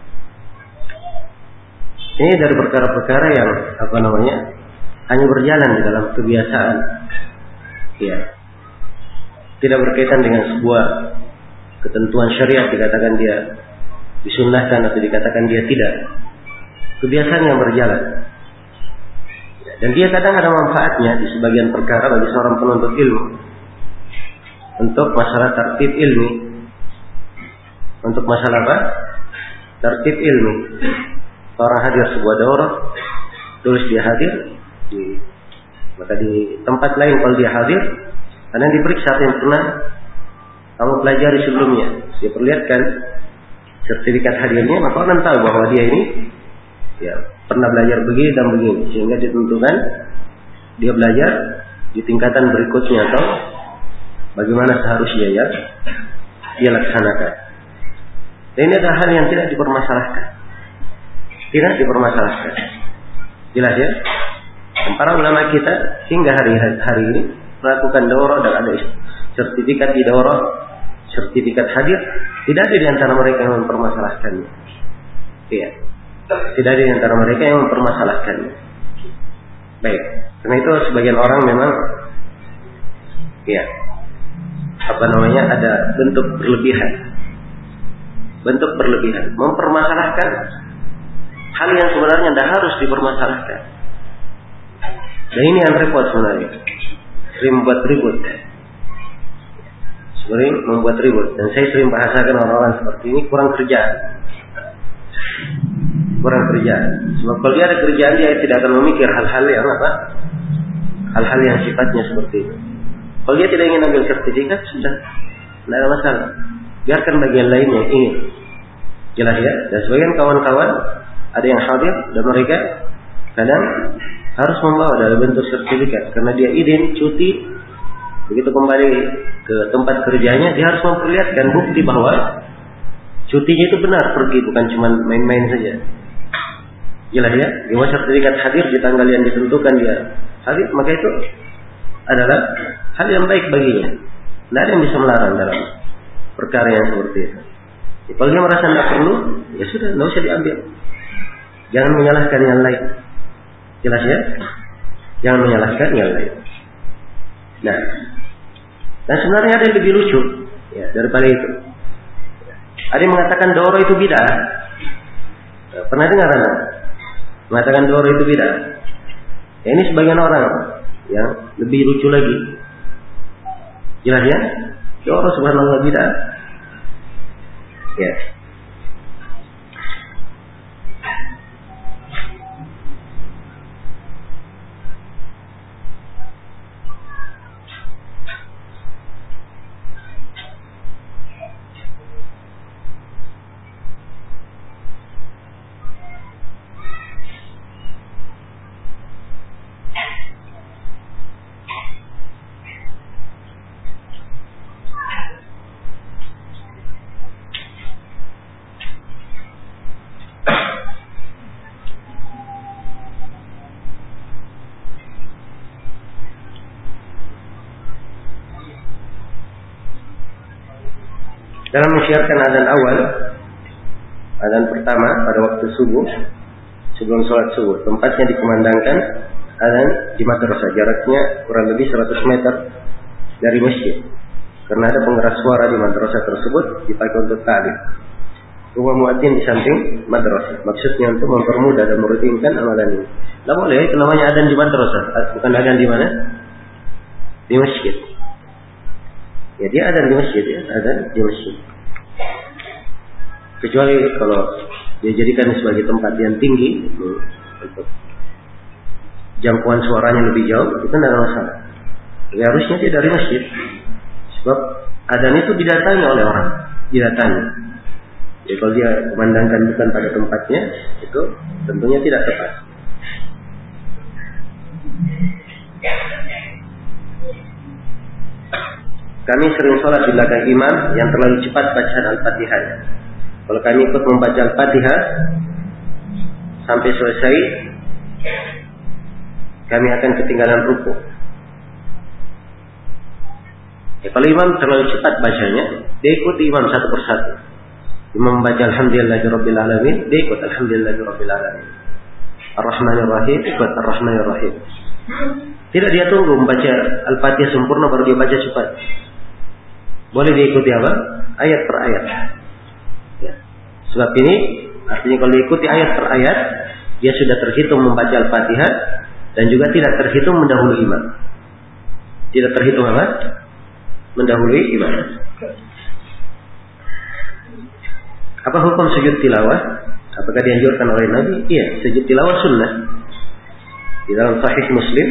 Ini dari perkara-perkara yang apa namanya hanya berjalan di dalam kebiasaan, ya, tidak berkaitan dengan sebuah ketentuan syariat dikatakan dia disunnahkan atau dikatakan dia tidak. Kebiasaan yang berjalan. Dan dia kadang ada manfaatnya di sebagian perkara bagi seorang penuntut ilmu. Untuk masalah tertib ilmi. Untuk masalah apa? Tertib ilmi. Orang hadir sebuah daurah, tulis dia hadir, di, maka di tempat lain kalau dia hadir, karena diperiksa apa yang pernah kamu pelajari sebelumnya. Dia perlihatkan sertifikat hadirnya, maka orang tahu bahwa dia ini ya pernah belajar begini dan begini, sehingga ditentukan dia belajar di tingkatan berikutnya atau bagaimana seharusnya ya dia laksanakan. Dan ini adalah hal yang tidak dipermasalahkan, tidak dipermasalahkan, jelas ya. Dan para ulama kita hingga hari hari ini melakukan daurah dan ada sertifikat di daurah, sertifikat hadir, tidak ada di antara mereka yang mempermasalahkannya. Iya. Tidak ada di antara mereka yang mempermasalahkannya. Baik. Karena itu sebagian orang memang ya apa namanya ada bentuk berlebihan. Bentuk berlebihan mempermasalahkan hal yang sebenarnya tidak harus dipermasalahkan. Dan ini yang repot sebenarnya. Sering membuat ribut. Sering membuat ribut. Dan saya sering bahasakan orang-orang seperti ini kurang kerjaan. Kurang kerjaan. Sebab kalau dia ada kerjaan, dia tidak akan memikir hal-hal yang apa? Hal-hal yang sifatnya seperti itu. Kalau dia tidak ingin ambil sertifikat, sudah, tidak ada masalah. Biarkan bagian lain yang ingin. Jelas ya. Dan sebagian kawan-kawan ada yang hadir dan mereka kadang harus membawa dalam bentuk sertifikat karena dia izin cuti. Begitu kembali ke tempat kerjanya, dia harus memperlihatkan bukti bahwa cutinya itu benar pergi, bukan cuma main-main saja. Jelas ya, dia sertifikat hadir di tanggal yang ditentukan dia hadir, maka itu adalah hal yang baik baginya. Tidak ada yang bisa melarang dalam perkara yang seperti itu. Ya, kalau dia merasa tidak perlu, ya sudah, tidak usah diambil. Jangan menyalahkan yang lain. Jelas ya, jangan menyalahkan yang lain. Nah, dan sebenarnya ada yang lebih lucu ya, daripada itu. Ada yang mengatakan daurah itu bid'ah. Pernah dengar anda? Mengatakan daurah itu bid'ah. Ya, ini sebagian orang yang lebih lucu lagi. Jelas ya? Daurah subhanallah bid'ah. Ya. Dalam menyiarkan azan awal, azan pertama pada waktu subuh, sebelum sholat subuh. Tempatnya dikumandangkan adzan di madrasah, jaraknya kurang lebih seratus meter dari masjid. Karena ada pengeras suara di madrasah tersebut dipakai untuk ta'lim. Rumah muadzin di samping madrasah. Maksudnya untuk mempermudah dan merutinkan amalan ini. Lah boleh, itu namanya adzan di madrasah, bukan adzan di mana? Di masjid. Ya dia adzan di masjid ya, adzan di masjid. Kecuali kalau dia jadikan sebagai tempat yang tinggi untuk jangkauan suaranya lebih jauh, itu tidak ada masalah. Tapi harusnya dia dari masjid. Sebab adzan itu didatangi oleh orang, didatangi. Jadi kalau dia memandangkan bukan pada tempatnya, itu tentunya tidak tepat. Kami sering sholat di belakang imam yang terlalu cepat bacaan Al-Fatihah. Kalau kami ikut membaca Al-Fatihah sampai selesai, kami akan ketinggalan ruku. Ya, kalau imam terlalu cepat bacanya, dia ikuti imam satu persatu. Imam membaca Alhamdulillahirabbil alamin, dia ikut Alhamdulillahirabbil alamin. Ar-Rahmanir Rahim, ikut Ar-Rahmanir Rahim. Tidak dia tunggu membaca Al-Fatihah sempurna baru dia baca cepat. Boleh diikuti apa? Ayat per ayat. Ya. Sebab ini artinya kalau diikuti ayat per ayat, dia sudah terhitung membaca Al-Fatihah dan juga tidak terhitung mendahului imam. Tidak terhitung apa? Mendahului imam. Apa hukum sujud tilawah? Apakah dianjurkan oleh Nabi? Iya, sujud tilawah sunnah. Di dalam Sahih Muslim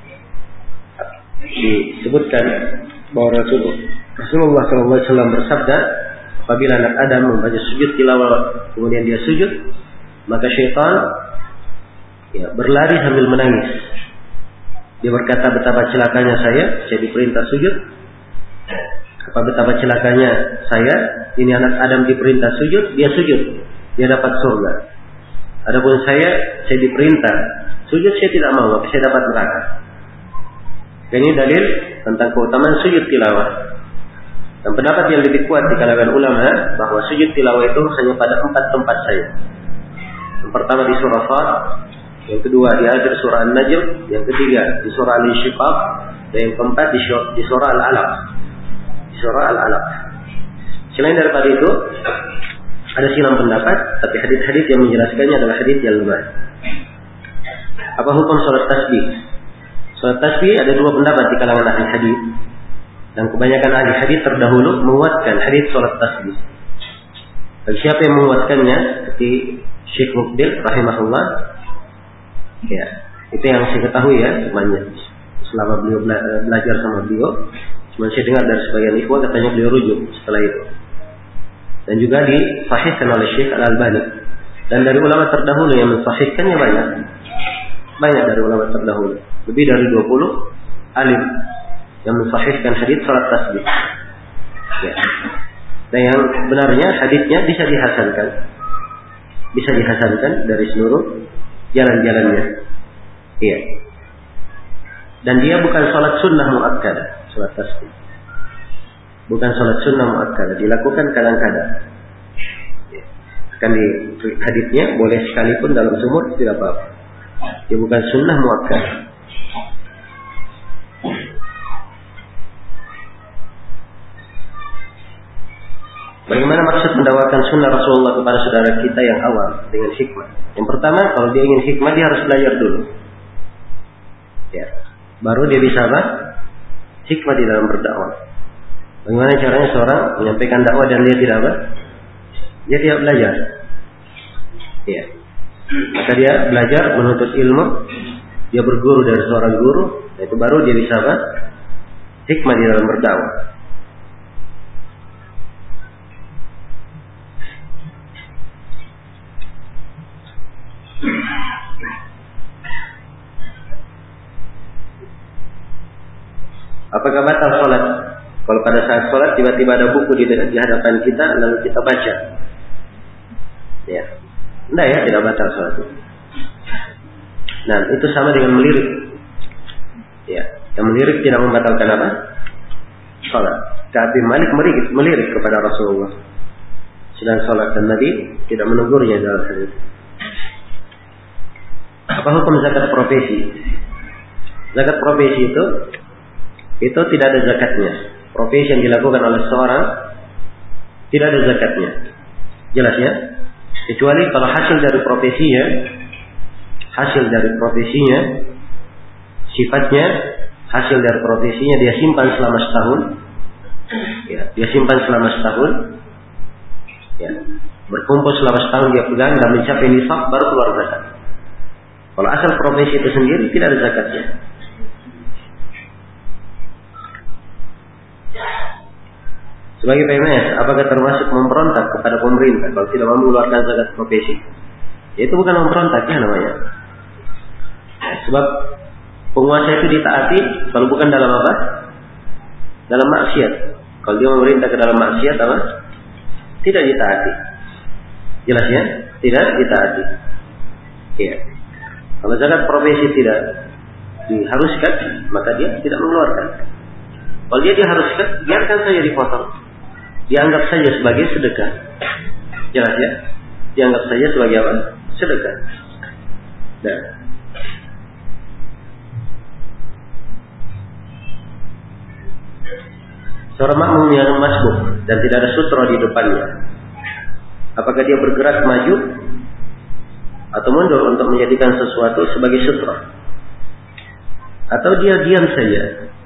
disebutkan bahwa Rasulullah Rasulullah shallallahu alaihi wasallam bersabda, apabila anak Adam membaca sujud tilawah kemudian dia sujud, maka syaitan ya, berlari sambil menangis. Dia berkata, betapa celakanya saya, saya diperintah sujud. Apa betapa celakanya saya, ini anak Adam diperintah sujud, dia sujud, dia dapat surga. Adapun saya, saya diperintah sujud, saya tidak mau, maka saya dapat neraka. Ini dalil tentang keutamaan sujud tilawah. Dan pendapat yang lebih kuat di kalangan ulama bahwa sujud tilawah itu hanya pada empat tempat saja. Yang pertama di surah Fat, yang kedua di akhir surah An-Najm, yang ketiga di surah Al-Insyiqaq, dan yang keempat di surah Al-Alaq. Di surah Al-Alaq. Selain daripada itu, ada silang pendapat, tapi hadis-hadis yang menjelaskannya adalah hadis yang lemah. Apa hukum salat tasbih? Salat tasbih ada dua pendapat di kalangan ahli hadis. Dan kebanyakan ahli hadis terdahulu menguatkan hadis salat tasbih. Bagi siapa yang menguatkannya, seperti Syekh Mukbil rahimahullah, ya, itu yang saya ketahui ya, selama beliau belajar sama beliau, cuma saya dengar dari sebagian ikhwah katanya beliau rujuk setelah itu. Dan juga disahihkan oleh Syekh Al-Albani. Dan dari ulama terdahulu yang mensahihkannya banyak. Banyak dari ulama terdahulu. Lebih dari dua puluh alim yang mensahihkan hadis salat tasbih. Ya. Dan yang benarnya hadisnya bisa dihasankan. Bisa dihasankan dari seluruh jalan-jalannya. Iya. Dan dia bukan salat sunnah muakkadah, salat tasbih. Bukan salat sunnah muakkadah, dilakukan kadang-kadang. Ya. Akan di hadisnya boleh sekalipun dalam sumur tidak apa-apa. Dia bukan sunnah muakkadah. Bagaimana maksud mendakwakan sunnah Rasulullah kepada saudara kita yang awam dengan hikmah? Yang pertama, kalau dia ingin hikmah, dia harus belajar dulu. Ya, baru dia bisa apa? Hikmah di dalam berdakwah. Bagaimana caranya seorang menyampaikan dakwah dan dia tidak apa? Dia tidak belajar. Ya, maka dia belajar menuntut ilmu, dia berguru dari seorang guru, itu baru dia bisa apa? Hikmah di dalam berdakwah. Apakah batal sholat? Kalau pada saat sholat tiba-tiba ada buku di, di hadapan kita lalu kita baca, ya, enggak ya, tidak batal sholat. Nah, itu sama dengan melirik. Ya, yang melirik tidak membatalkan apa? Sholat. Ka'ab bin Malik melirik, melirik kepada Rasulullah sedang sholat dan Nabi tidak menegurnya dalam hal itu. Apa hukum zakat profesi? Zakat profesi itu itu tidak ada zakatnya. Profesi yang dilakukan oleh seorang tidak ada zakatnya. Jelas ya? Kecuali kalau hasil dari profesinya, hasil dari profesinya, sifatnya, hasil dari profesinya dia simpan selama setahun, ya, dia simpan selama setahun, ya, berkumpul selama setahun dia pegang dan mencapai nisab baru keluar zakat. Kalau asal profesi itu sendiri tidak ada zakatnya. Sebagai P M S, apakah termasuk memberontak kepada pemerintah kalau tidak mau mengeluarkan zakat profesi? Ya, itu bukan memberontak ya namanya. Sebab penguasa itu ditaati kalau bukan dalam apa? Dalam maksiat. Kalau dia memerintah ke dalam maksiat apa? Tidak ditaati. Jelas ya? Tidak ditaati. Iya. Kalau zakat profesi tidak diharuskan, maka dia tidak mengeluarkan. Kalau dia diharuskan, biarkan saja dipotong. Dianggap saja sebagai sedekah. Jelas ya? Dianggap saja sebagai apa? Sedekah. Nah. Seorang makmum yang masbuk dan tidak ada sutra di depannya, apakah dia bergerak maju atau mundur untuk menjadikan sesuatu sebagai sutra? Atau dia diam saja?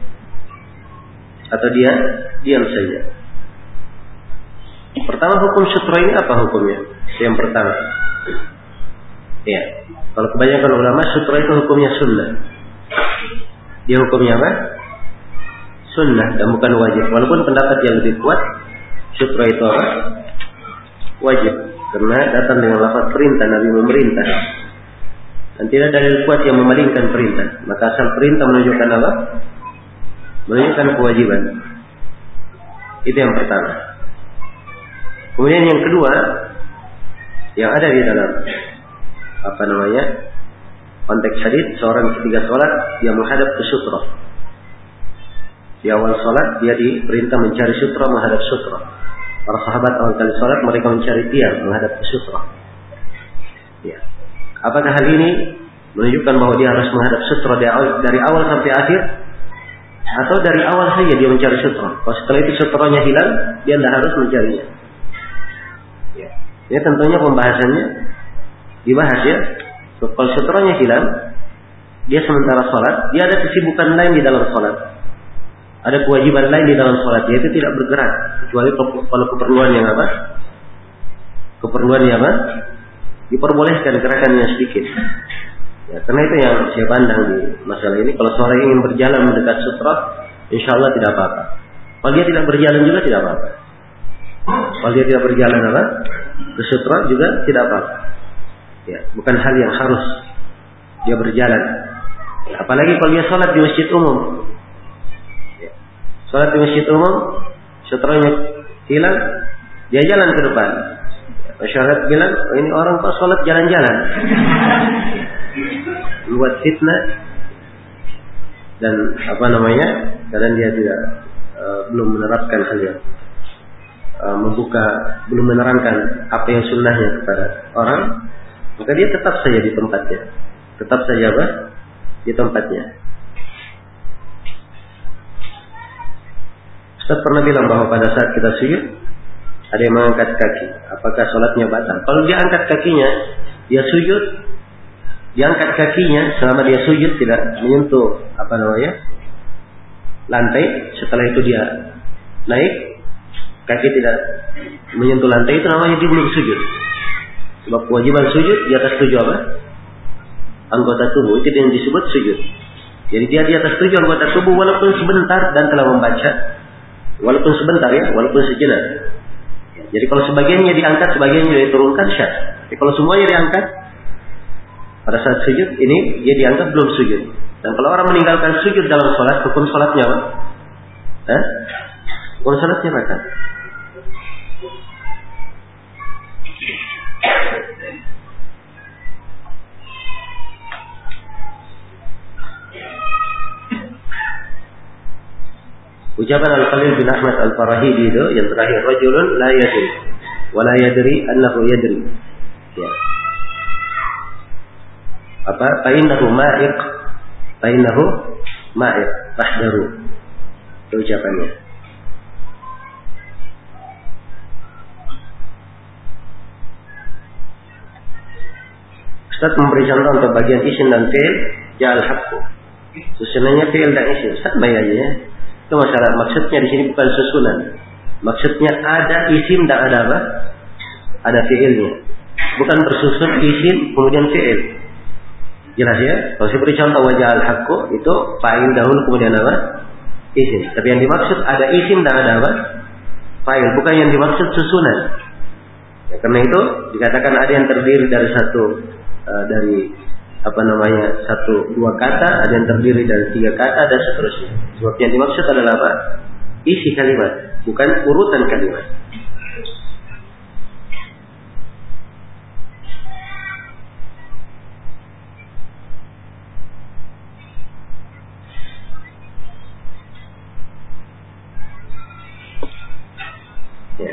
Atau dia diam saja? Pertama, hukum sutra ini apa hukumnya? Yang pertama, ya, kalau kebanyakan ulama sutra itu hukumnya sunnah. Dia hukumnya apa? Sunnah dan bukan wajib. Walaupun pendapat yang lebih kuat, sutra itu apa? Wajib. Karena datang dengan lafaz perintah, Nabi memerintah. Dan tidak ada dalil kuat yang memalingkan perintah. Maka asal perintah menunjukkan apa? Menunjukkan kewajiban. Itu yang pertama. Kemudian yang kedua, yang ada di dalam apa namanya konteks hadis, seorang ketika sholat dia menghadap ke sutra. Di awal sholat dia diperintah mencari sutra, menghadap sutra. Para sahabat awal kali sholat mereka mencari tiang menghadap ke sutra. Ya. Apakah hal ini menunjukkan bahwa dia harus menghadap sutra dari awal, dari awal sampai akhir, atau dari awal saja dia mencari sutra? Kalau setelah itu sutranya hilang, dia tidak harus mencarinya. Ya. Ini tentunya pembahasannya dibahas ya. Kalau sutranya hilang, dia sementara sholat, dia ada kesibukan lain di dalam sholat. Ada kewajiban lain di dalam sholat, yaitu tidak bergerak kecuali kalau keperluan yang apa? Keperluan yang apa? Diperbolehkan gerakan yang sedikit. Ya, karena itu yang saya pandang di masalah ini. Kalau seorang ingin berjalan mendekat sutra, insya Allah tidak apa-apa. Kalau dia tidak berjalan juga tidak apa-apa. Kalau dia tidak berjalan apa? Ke sutra juga tidak apa-apa. Ya, bukan hal yang harus dia berjalan. Ya, apalagi kalau dia sholat di masjid umum. Sholat di masjid umum, sutranya hilang, dia jalan ke depan. Masyarakat bilang, oh, ini orang kok sholat jalan-jalan, buat fitnah dan apa namanya, karena dia tidak uh, belum menerapkan hal yang uh, membuka, belum menerangkan apa yang sunnahnya kepada orang, maka dia tetap saja di tempatnya, tetap saja apa? Di tempatnya. Ustaz pernah bilang bahwa pada saat kita sujud ada yang mengangkat kaki. Apakah sholatnya batal? Kalau dia angkat kakinya, dia sujud, dia angkat kakinya selama dia sujud tidak menyentuh apa namanya lantai. Setelah itu dia naik, kaki tidak menyentuh lantai, itu namanya dia belum sujud. Sebab kewajiban sujud di atas tujuh apa? Anggota tubuh, itu yang disebut sujud. Jadi dia di atas tujuh anggota tubuh walaupun sebentar dan telah membaca. Walaupun sebentar ya, walaupun sejenak. Ya, jadi kalau sebagiannya diangkat, sebagiannya diturunkan syah. Tapi kalau semuanya diangkat, pada saat sujud ini dia dianggap belum sujud. Dan kalau orang meninggalkan sujud dalam sholat, hukum sholatnya apa? Hah? Hukum sholatnya batal. Ucapan Al-Khalil bin Ahmad Al-Farahidi itu yang terakhir, rajulun la yadri wa la yadri annahu yadri. Ya. apa? Fa'innahu ma'iq. Fa'innahu ma'iq. Fahdaru. Itu ucapannya. Ustaz memberi contoh untuk bagian isim dan fi'il ja'al haqqu. Susunannya fi'il dan isim sama aja ya. Itu masalah maksudnya di sini bukan susunan. Maksudnya ada isim dan ada apa? Ada fi'ilnya. Bukan bersusun isim kemudian fi'il. Jelas ya? Kalau saya beri contoh wajah al-haqqu itu fa'il dahulu kemudian apa? Isim. Tapi yang dimaksud ada isim dan ada apa? Fa'il. Bukan yang dimaksud susunan. Ya, karena itu dikatakan ada yang terdiri dari satu uh, dari apa namanya satu dua kata, ada yang terdiri dari tiga kata dan seterusnya. Sebab yang dimaksud adalah apa? Isi kalimat, bukan urutan kalimat. Ya.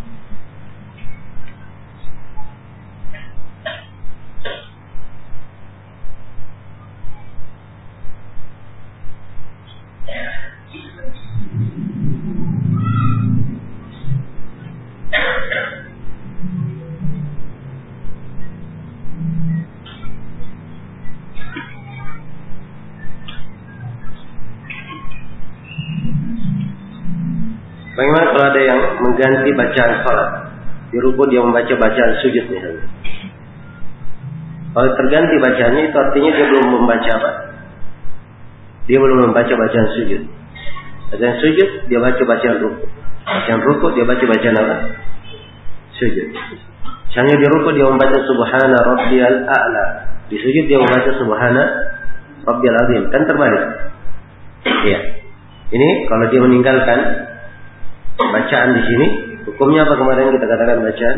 Bagaimana kalau ada yang mengganti bacaan salat? Di ruku dia membaca bacaan sujud misalnya. Kalau terganti bacaannya itu artinya dia belum membaca apa? Dia belum membaca bacaan sujud. Bacaan sujud dia baca bacaan ruku. Bacaan ruku dia baca bacaan apa? Sujud. Misalnya di ruku dia membaca subhana rabbiyal a'la. Di sujud dia membaca subhana rabbiyal azim. Kan terbalik. Iya. Ini kalau dia meninggalkan bacaan di sini, hukumnya apa kemarin kita katakan bacaan?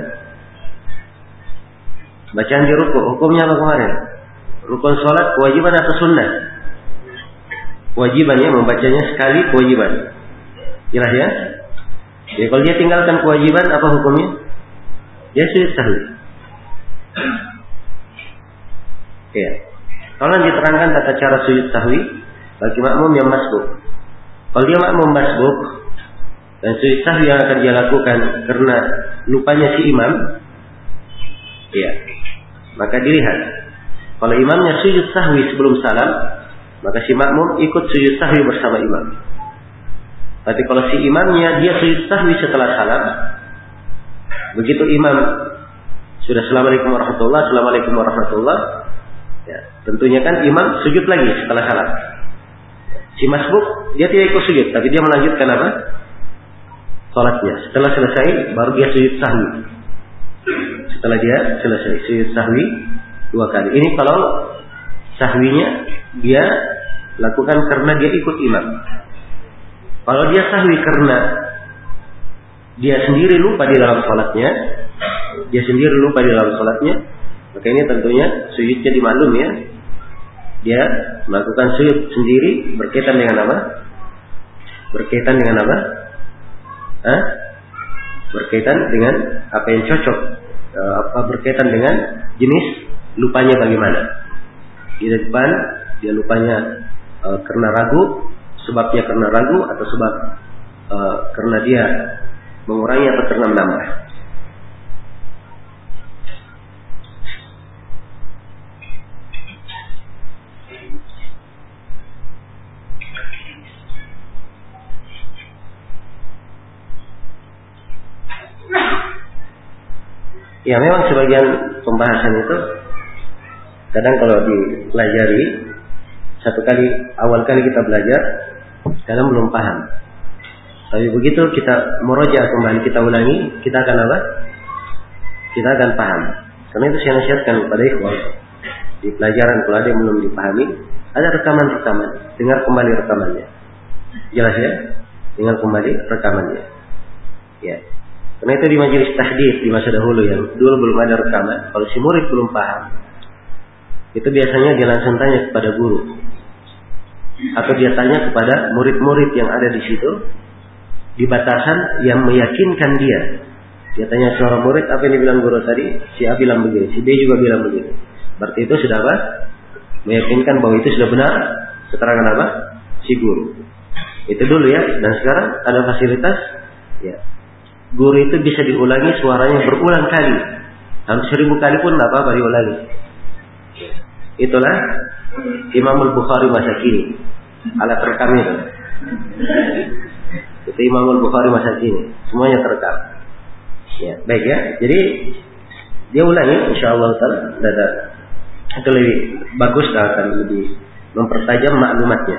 Bacaan di ruku, hukumnya apa kemarin? Rukun sholat kewajiban atau sunnah? Kewajibannya membacanya sekali kewajiban. Jelas ya? Jadi kalau dia tinggalkan kewajiban apa hukumnya? Dia sujud sahwi. Iya. Tolong diterangkan tata cara sujud sahwi bagi makmum yang masbuk. Kalau dia makmum masbuk dan sujud sahwi yang akan dia lakukan karena lupanya si imam, ya, maka dilihat. Kalau imamnya sujud sahwi sebelum salam, maka si makmum ikut sujud sahwi bersama imam. Tapi kalau si imamnya dia sujud sahwi setelah salam, begitu imam sudah assalamualaikum warahmatullah, assalamualaikum warahmatullah, ya, tentunya kan imam sujud lagi setelah salam. Si masbuk dia tidak ikut sujud, tapi dia melanjutkan apa? Salatnya. Setelah selesai baru dia sujud sahwi. Setelah dia selesai sujud sahwi dua kali. Ini kalau sahwinya dia lakukan karena dia ikut imam. Kalau dia sahwi karena dia sendiri lupa di dalam salatnya, dia sendiri lupa di dalam salatnya, maka ini tentunya sujudnya dimaklum ya. Dia melakukan sujud sendiri berkaitan dengan apa? Berkaitan dengan apa? Hah? Berkaitan dengan apa yang cocok, apa berkaitan dengan jenis lupanya bagaimana. Di depan dia lupanya e, karena ragu, sebabnya karena ragu atau sebab e, karena dia mengurangi atau karena menambah. Ya memang sebagian pembahasan itu kadang kalau dipelajari satu kali awal kali kita belajar kadang belum paham. Tapi begitu kita murojaah kembali, kita ulangi, kita akan apa? Kita akan paham. Karena itu saya nasihatkan kepada ikhwan di pelajaran kalau ada yang belum dipahami, ada rekaman-rekaman, dengar kembali rekamannya. Jelas ya? Dengar kembali rekamannya. Ya. Karena itu di majelis tahdits di masa dahulu yang dulu belum ada rekaman, kalau si murid belum paham, itu biasanya dia langsung tanya kepada guru, atau dia tanya kepada murid-murid yang ada di situ di batasan yang meyakinkan dia. Dia tanya seorang murid, apa yang dibilang guru tadi? Si A bilang begini, si B juga bilang begini. Berarti itu sudah apa? meyakinkan bahwa itu sudah benar keterangan apa? Si guru. Itu dulu ya. Dan sekarang ada fasilitas ya. Guru itu bisa diulangi suaranya berulang kali. Hampir seribu kali pun tidak apa-apa diulangi. Itulah Imam Al-Bukhari masa kini. Alat rekam itu. Itu Imam Al-Bukhari masa kini. Semuanya terekam. Ya, baik ya. Jadi dia ulangi insyaallah taala ada itu lebih bagus dan akan lebih mempertajam maklumatnya.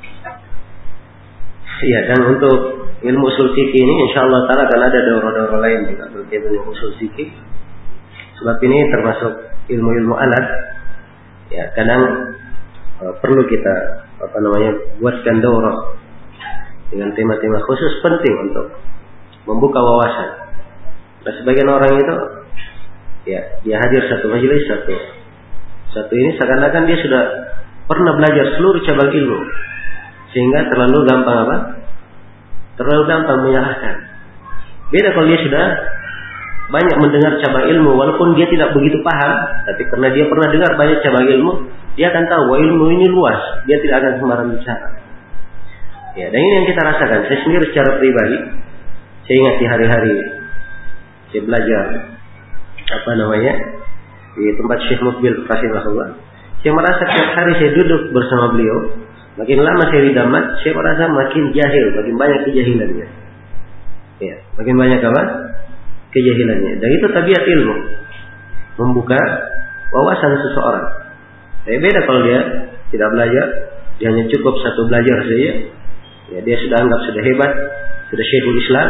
Iya, dan untuk ilmu usul fikih ini insyaallah taala akan ada daurah-daurah lain juga berkaitan dengan usul fikih. Sebab ini termasuk ilmu-ilmu alat. Ya, kadang uh, perlu kita apa namanya buatkan daurah dengan tema-tema khusus penting untuk membuka wawasan. Nah, sebagian orang itu ya dia hadir satu majelis satu satu ini seakan-akan dia sudah pernah belajar seluruh cabang ilmu sehingga terlalu gampang apa? Terlalu gampang menyalahkan. Beda kalau dia sudah banyak mendengar cabang ilmu walaupun dia tidak begitu paham, tapi karena dia pernah dengar banyak cabang ilmu, dia akan tahu bahwa ilmu ini luas, dia tidak akan sembarang bicara. Ya, dan ini yang kita rasakan. Saya sendiri secara pribadi, saya ingat di hari-hari saya belajar apa namanya di tempat Syekh Mukbil rahimahullah. Saya merasa setiap hari saya duduk bersama beliau, makin lama saya di damat, saya merasa makin jahil, makin banyak kejahilannya. Ya, makin banyak apa? Kejahilannya. Dan itu tabiat ilmu, membuka wawasan seseorang. Tapi beda kalau dia tidak belajar, dia hanya cukup satu belajar saja. Ya, dia sudah anggap sudah hebat, sudah Syekhul Islam.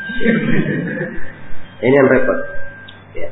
Ini yang repot. Ya.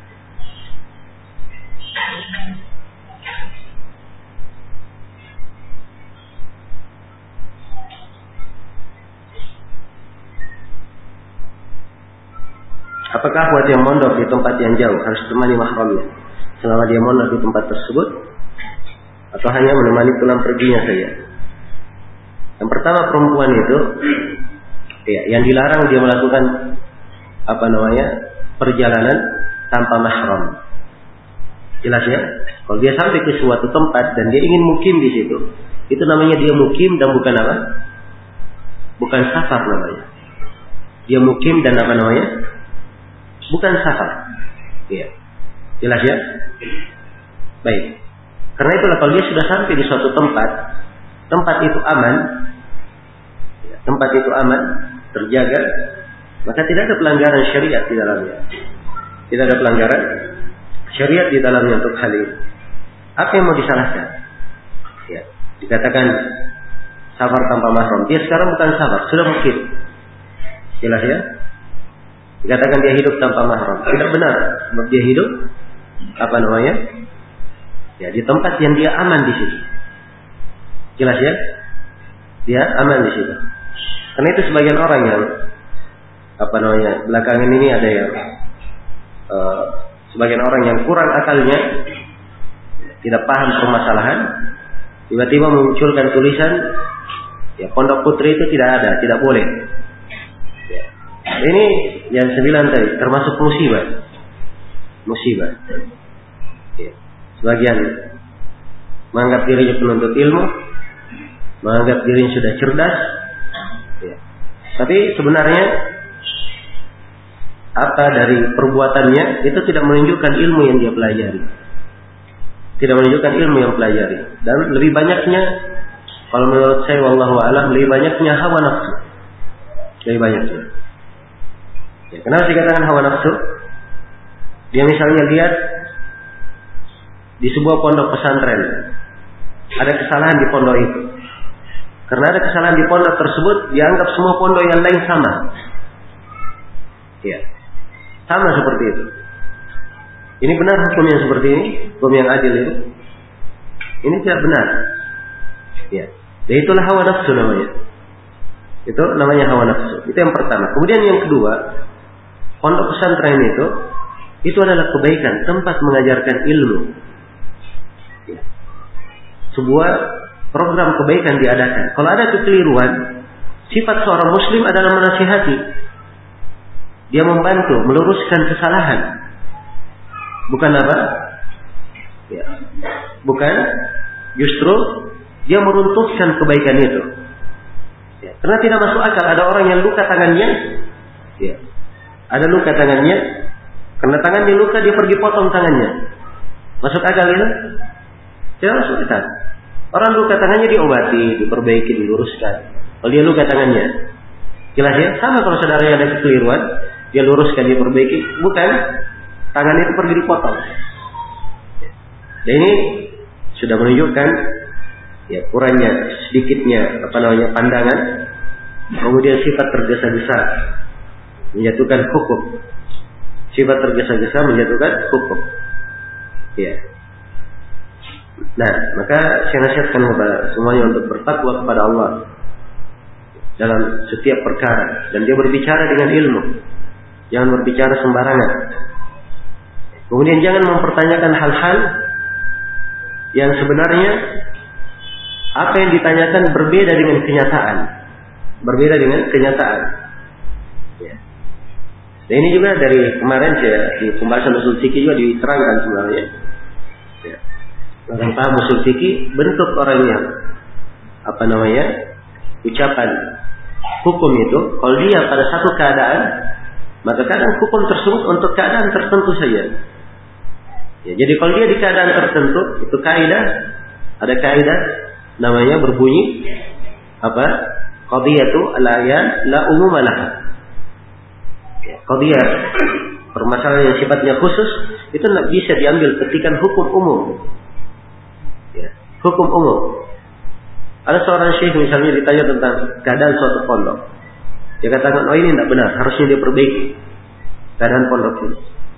Apakah buat yang mondok di tempat yang jauh harus temani mahramnya selama dia mondok di tempat tersebut, atau hanya menemani pulang perginya saja? Yang pertama, perempuan itu ya, yang dilarang dia melakukan apa namanya perjalanan tanpa mahram. Jelas ya? Kalau dia sampai ke suatu tempat dan dia ingin mukim di situ, itu namanya dia mukim dan bukan apa? Bukan safar namanya. Dia mukim dan apa namanya? Bukan safar. Iya. Jelas ya? Baik. Karena itulah kalau dia sudah sampai di suatu tempat, tempat itu aman, ya, tempat itu aman, terjaga, maka tidak ada pelanggaran syariat di dalamnya. Tidak ada pelanggaran syariat di dalamnya untuk hal ini. Apa yang mau disalahkan? Ya, dikatakan safar tanpa mahram. Dia sekarang bukan safar, sudah mukim. Jelas ya? Dikatakan dia hidup tanpa mahram. Tidak benar, sebab dia hidup apa namanya? Ya, di tempat yang dia aman di situ. Jelas ya? Dia aman di situ. Karena itu sebagian orang yang apa namanya? Belakangan ini ada yang uh, sebagian orang yang kurang akalnya, tidak paham permasalahan, tiba-tiba memunculkan tulisan ya pondok putri itu tidak ada, tidak boleh. Ya. Ini yang sembilan tadi termasuk musibah. Musibah. Ya. Sebagian menganggap dirinya penuntut ilmu, menganggap dirinya sudah cerdas. Ya. Tapi sebenarnya apa dari perbuatannya itu tidak menunjukkan ilmu yang dia pelajari. Tidak menunjukkan ilmu yang pelajari. Dan lebih banyaknya, kalau menurut saya wallahu a'lam, lebih banyaknya hawa nafsu. Lebih banyaknya. Ya, kenapa dikatakan hawa nafsu? Dia misalnya lihat di sebuah pondok pesantren ada kesalahan di pondok itu. Karena ada kesalahan di pondok tersebut, dianggap semua pondok yang lain sama. Ya, sama seperti itu. Ini benar hukum yang seperti ini, hukum yang adil itu? Ini tidak benar. Ya, dan itulah hawa nafsu namanya. Itu namanya hawa nafsu. Itu yang pertama. Kemudian yang kedua, pondok pesantren itu, itu adalah kebaikan, tempat mengajarkan ilmu. Ya. Sebuah program kebaikan diadakan. Kalau ada kekeliruan, sifat seorang muslim adalah menasihati. Dia membantu meluruskan kesalahan. Bukan apa? Ya. Bukan justru dia meruntuhkan kebaikan itu. Ya, karena tidak masuk akal ada orang yang luka tangannya, ya, ada luka tangannya, karena tangannya luka dia pergi potong tangannya. Masuk akal itu? Tidak masuk akal. Orang luka tangannya diobati, diperbaiki, diluruskan. Kalau dia luka tangannya, jelas ya. Sama kalau saudaranya ada kekeliruan, dia luruskan, diperbaiki. Bukan tangan itu pergi dipotong. Dan ini sudah menunjukkan ya kurangnya, sedikitnya apa namanya pandangan, kemudian sifat tergesa-gesa menjatuhkan hukum. Sifat tergesa-gesa menjatuhkan hukum. Ya. Nah, maka saya nasihatkan kepada semuanya untuk bertakwa kepada Allah dalam setiap perkara, dan dia berbicara dengan ilmu. Jangan berbicara sembarangan. Kemudian jangan mempertanyakan hal-hal yang sebenarnya apa yang ditanyakan berbeda dengan kenyataan. Berbeda dengan kenyataan. Ya. Dan ini juga dari kemarin saya di pembahasan usul fikih juga diterangkan sebenarnya. Ya. Dalam paham usul fikih, bentuk orang yang apa namanya ucapan hukum itu, kalau dia pada satu keadaan, maka keadaan hukum tersebut untuk keadaan tertentu saja. Ya, jadi kalau dia di keadaan tertentu, itu kaidah, ada kaidah namanya berbunyi apa? Qadiyatu al-ayan la umuma laha. Ya, qadiyah permasalahan yang sifatnya khusus itu tidak bisa diambil petikan hukum umum. Ya, hukum umum. Ada seorang syekh misalnya ditanya tentang keadaan suatu pondok. Dia katakan, oh ini tidak benar, harusnya dia perbaiki keadaan pondok ini.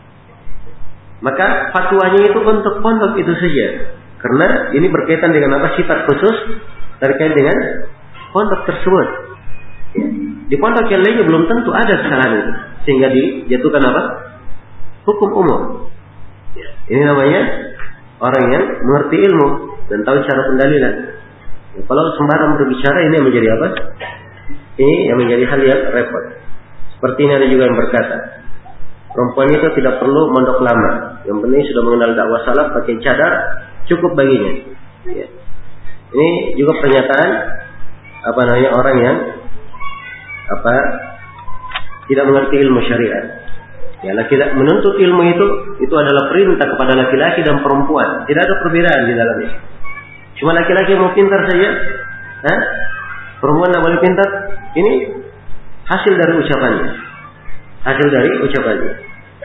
Maka fatwanya itu untuk pondok itu saja. Karena ini berkaitan dengan apa, sifat khusus terkait dengan pondok tersebut. Ya. Di pondok yang lainnya belum tentu ada kesalahan itu, sehingga dijatuhkan apa? Hukum umum. Ya. Ini namanya orang yang mengerti ilmu dan tahu cara pendalilan. Ya, kalau sembarang berbicara ini yang menjadi apa? Ini yang menjadi hal yang repot. Seperti ini ada juga yang berkata, perempuan itu tidak perlu mondok lama. Yang penting sudah mengenal dakwah salaf, pakai cadar cukup baginya. Ya. Ini juga pernyataan apa namanya orang yang apa tidak mengerti ilmu syariat. Ya, laki-laki menuntut ilmu itu itu adalah perintah kepada laki-laki dan perempuan. Tidak ada perbedaan di dalamnya. Cuma laki-laki mau pintar saja, Hah? perempuan tidak boleh pintar. Ini hasil dari ucapannya, hasil dari ucapannya.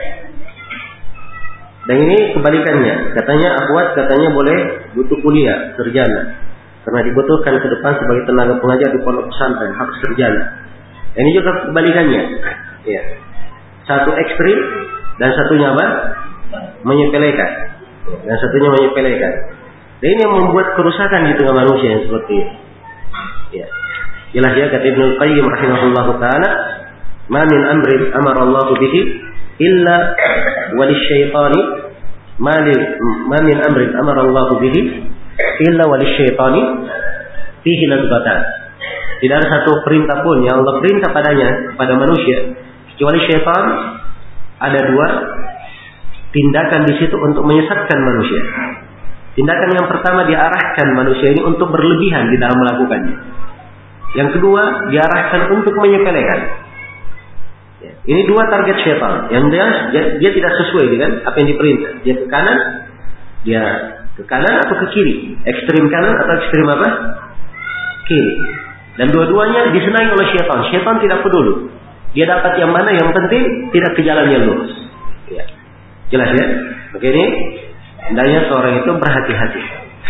Dan ini kebalikannya. Katanya akhwat katanya boleh butuh kuliah, sarjana, karena dibutuhkan ke depan sebagai tenaga pengajar di pondok pesantren, harus sarjana. Ini juga kebalikannya. Ya. Satu ekstrim dan satunya apa? Menyepelekan. Dan satunya menyepelekan. Dan ini yang membuat kerusakan di tengah manusia yang seperti ini. Ya. Jelas ya, kata Ibnu Qayyim rahimahullahu taala, "Ma min amrin amara Allah bihi illa walisyaitani ma ma min amrin amara Allah bihi illa walisyaitani fihi ladbatan." Tidak ada satu perintah pun yang Allah perintah padanya pada manusia kecuali syaitan ada dua tindakan di situ untuk menyesatkan manusia. Tindakan yang pertama diarahkan manusia ini untuk berlebihan di dalam melakukannya. Yang kedua diarahkan untuk menyepelekan. Ya, ini dua target syaitan. Yang dia, dia dia tidak sesuai dengan apa yang diperintah. Dia ke kanan, dia ke kanan atau ke kiri. Ekstrim kanan atau ekstrim apa? Kiri. Dan dua-duanya disenangi oleh syaitan. Syaitan tidak peduli. Dia dapat yang mana, yang penting tidak ke jalan yang lurus. Ya. Jelas ya? Oke, ini hendaknya seorang itu berhati-hati.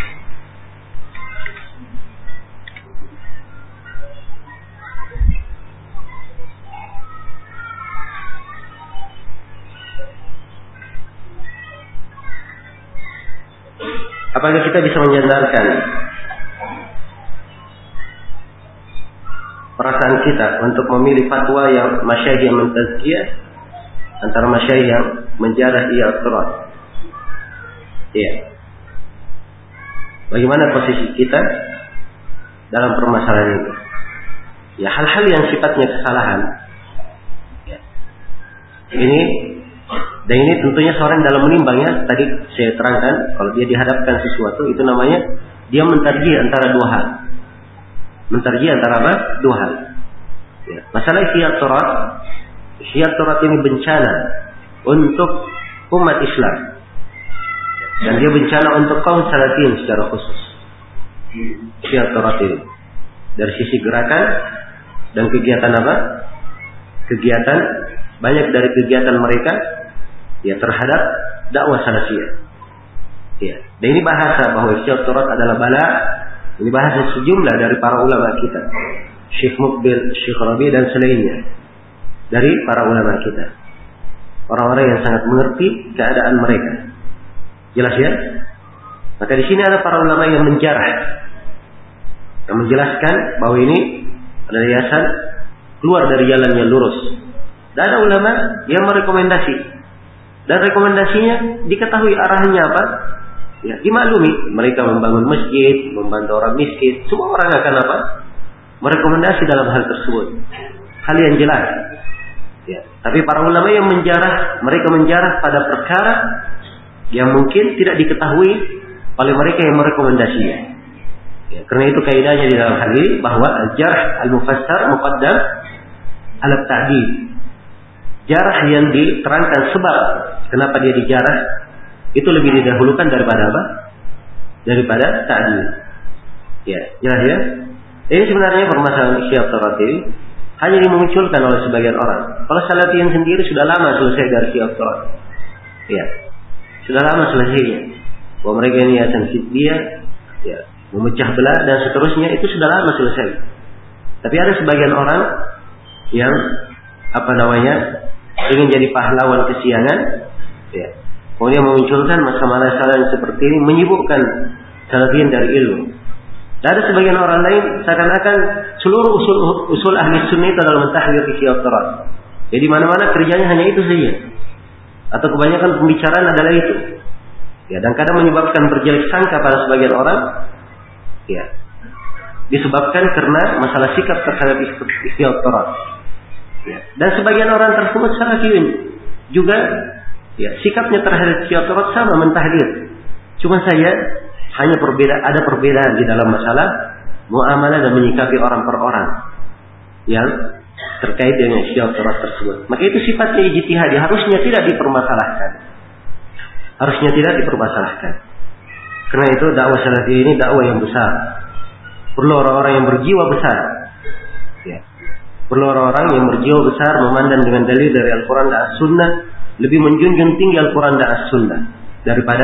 Apakah kita bisa menyandarkan perasaan kita untuk memilih fatwa yang masyayikh yang mentazkiyah antara masyayikh yang menjarah i'tirad? Iya. Bagaimana posisi kita dalam permasalahan ini? Ya, hal-hal yang sifatnya kesalahan. Ya. Ini dan ini tentunya seorang dalam menimbangnya. Tadi saya terangkan, kalau dia dihadapkan sesuatu itu namanya dia mentarjih antara dua hal. Mentarjih antara apa? Dua hal. Ya. Masalah istiadat, istiadat ini bencana untuk umat Islam. Dan dia bencana untuk kaum salafiyin secara khusus. Istiadat ini. Dari sisi gerakan dan kegiatan apa? Kegiatan, banyak dari kegiatan mereka ya terhadap dakwah salafiyah. Ya, dan ini bahasa bahwa istiadat adalah bala. Ini bahasa sejumlah dari para ulama kita, Syekh Muqbil, Syekh Rabi dan selainnya dari para ulama kita. Orang-orang yang sangat mengerti keadaan mereka. Jelas ya? Maka di sini ada para ulama yang menjarah, yang menjelaskan bahwa ini adalah yayasan keluar dari jalan yang lurus. Dan ada ulama yang merekomendasi, dan rekomendasinya diketahui arahnya apa? Ya, dimaklumi, mereka membangun masjid, membantu orang miskin, semua orang akan apa? Merekomendasi dalam hal tersebut. Hal yang jelas. Ya, tapi para ulama yang menjarah, mereka menjarah pada perkara yang mungkin tidak diketahui oleh mereka yang merekomendasinya. Ya, karena itu kaidahnya di dalam hal ini bahwa jarh al-mufassar muqaddam ala ta'dil. Jarh yang diterangkan sebab kenapa dia dijarah itu lebih didahulukan daripada apa? Daripada ta'dil. Ya, jelas ya? Ini sebenarnya permasalahan istiadat ini hanya dimunculkan oleh sebagian orang. Kalau salafiyin sendiri sudah lama selesai dari istiadat. Ya, sudah lama selesainya. Bahwa mereka ini yayasan hizbiyah, ya, memecah belah dan seterusnya itu sudah lama selesai. Tapi ada sebagian orang yang apa namanya ingin jadi pahlawan kesiangan, ya, kemudian memunculkan masalah-masalah yang seperti ini, menyibukkan salafiyin dari ilmu. Dan ada sebagian orang lain seakan-akan seluruh usul usul ahli sunnah itu adalah mentahdir istiadat. Jadi mana-mana kerjanya hanya itu saja. Atau kebanyakan pembicaraan adalah itu. Ya, dan kadang menyebabkan berjelek sangka pada sebagian orang. Ya, disebabkan karena masalah sikap terhadap istiadat. Ya, dan sebagian orang tersebut salafiyin juga, ya, sikapnya terhadap istiadat sama, mentahdir. Cuma saya hanya perbedaan, ada perbedaan di dalam masalah muamalah dan menyikapi orang per orang yang terkait dengan istiadat tersebut. Maka itu sifatnya ijtihad, harusnya tidak dipermasalahkan. Harusnya tidak dipermasalahkan. Karena itu dakwah salafi ini dakwah yang besar. Perlu orang-orang yang berjiwa besar. Ya. Perlu orang-orang yang berjiwa besar, memandang dengan dalil dari Al-Quran dan As-Sunnah, lebih menjunjung tinggi Al-Quran dan As-Sunnah daripada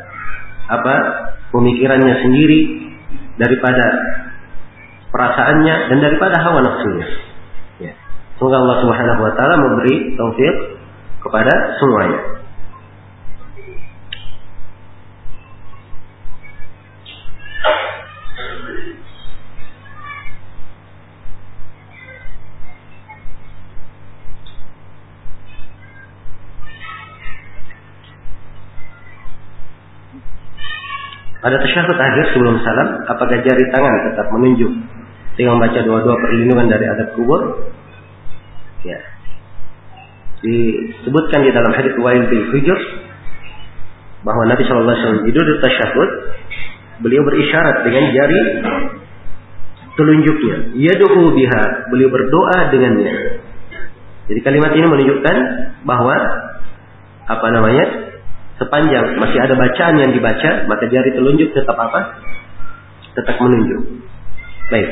apa pemikirannya sendiri, daripada perasaannya, dan daripada hawa nafsunya. Ya. Semoga Allah Subhanahu Wa Taala memberi taufik kepada semuanya. Pada tasyahud akhir sebelum salam, apakah jari tangan tetap menunjuk dengan membaca doa-doa perlindungan dari adab kubur? Ya. Disebutkan di dalam hadits Wa'il bin Hujr bahwa Nabi shallallahu alaihi wasallam di duduk tasyahud, beliau berisyarat dengan jari telunjuknya. Yad'u biha, beliau berdoa dengannya. Jadi kalimat ini menunjukkan bahwa apa namanya? Sepanjang masih ada bacaan yang dibaca, maka jari telunjuk tetap apa? Tetap menunjuk. Baik.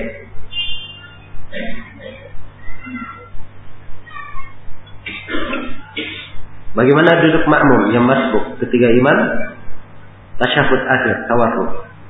Bagaimana duduk makmum yang masbuk ketika imam tasyahud akhir, tawarruk?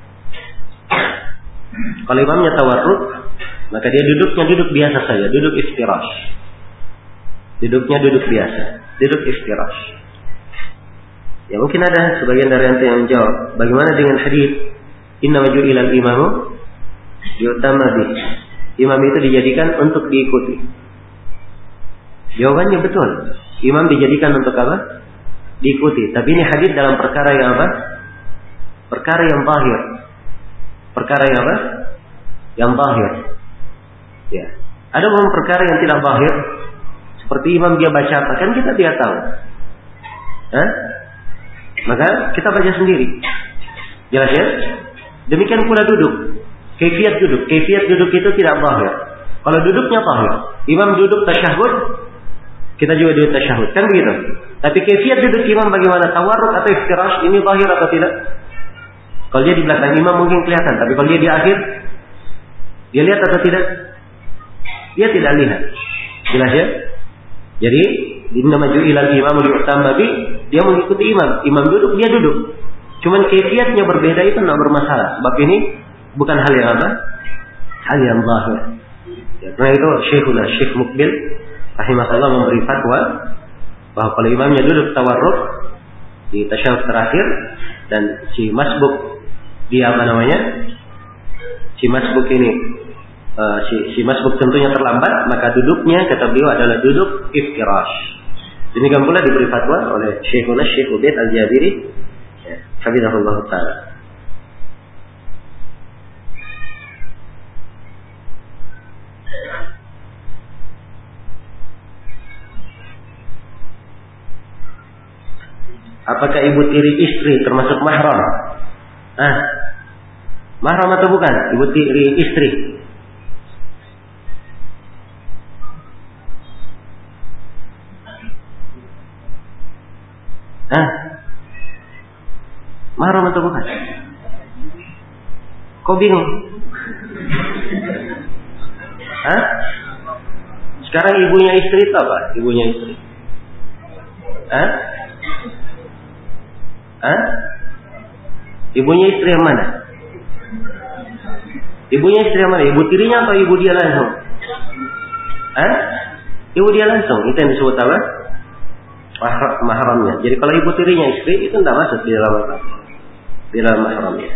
Kalau imamnya tawarruk, maka dia duduknya duduk biasa saja, duduk iftirash. Duduknya duduk biasa, duduk iftirash. Ya, mungkin ada sebagian dari anda yang menjawab, bagaimana dengan hadis inna ju'ilal imamu yu'tamma bih? Imam itu dijadikan untuk diikuti. Jawabannya betul. Imam dijadikan untuk apa? Diikuti. Tapi ini hadis dalam perkara yang apa? Perkara yang zahir. Perkara yang apa? Yang zahir. Ya. Ada beberapa perkara yang tidak zahir, seperti imam dia baca apa, kan kita tidak tahu. Hah? Maka kita baca sendiri. Jelas ya? Demikian pula duduk. Kaifiat duduk. Kaifiat duduk itu tidak zahir. Kalau duduknya zahir, imam duduk tasyahud, kita juga duduk tasyahud, kan begitu. Tapi kaifiat duduk imam bagaimana? Tawarruk atau iftirash, ini zahir atau tidak? Kalau dia di belakang imam mungkin kelihatan, tapi kalau dia di akhir, dia lihat atau tidak? Dia tidak lihat. Jelas ya? Jadi, inna maju'ilal imam li'utamma bi, dia mengikuti imam. Imam duduk, dia duduk. Cuman kaifiatnya berbeda itu tidak bermasalah. Sebab ini bukan hal yang apa? Hal yang zahir. Ya, karena itu Syekhuna Syekh Mukbil rahimahullah memberi fatwa bahwa kalau imamnya duduk tawarruk di tasyahud terakhir dan si masbuk dia apa namanya? Si masbuk ini uh, si, si masbuk tentunya terlambat, maka duduknya kata beliau adalah duduk iftirash. Demikian pula diberi fatwa oleh Syekhuna Syekh Ubaid Al-Jabiri, ya, hafizahullah taala. Apakah ibu tiri istri termasuk mahram? Ah, mahram atau bukan? Ibu tiri istri. Ah, mahram atau bukan? Kok bingung? Ah, sekarang ibunya istri itu apa? Ibunya istri. Ah? Hah? Ibunya istri yang mana? Ibunya istri yang mana? Ibu tirinya atau ibu dia langsung? Hah? Ibu dia langsung. Itu yang disebut apa? Mahramnya. Jadi kalau ibu tirinya istri, itu tidak masuk di dalam apa? Di dalam mahramnya.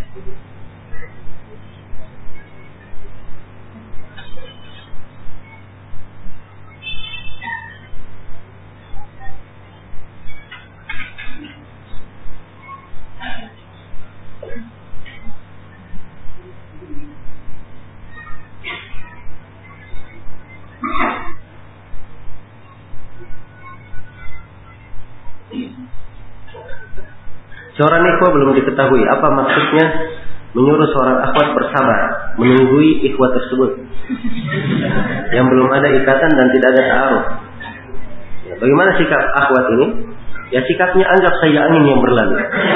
Seorang ikhwah belum diketahui apa maksudnya menyuruh seorang akhwat bersabar menunggui ikhwah tersebut yang belum ada ikatan dan tidak ada ta'aruf. Ya, bagaimana sikap akhwat ini? Ya sikapnya anggap saja angin yang berlalu.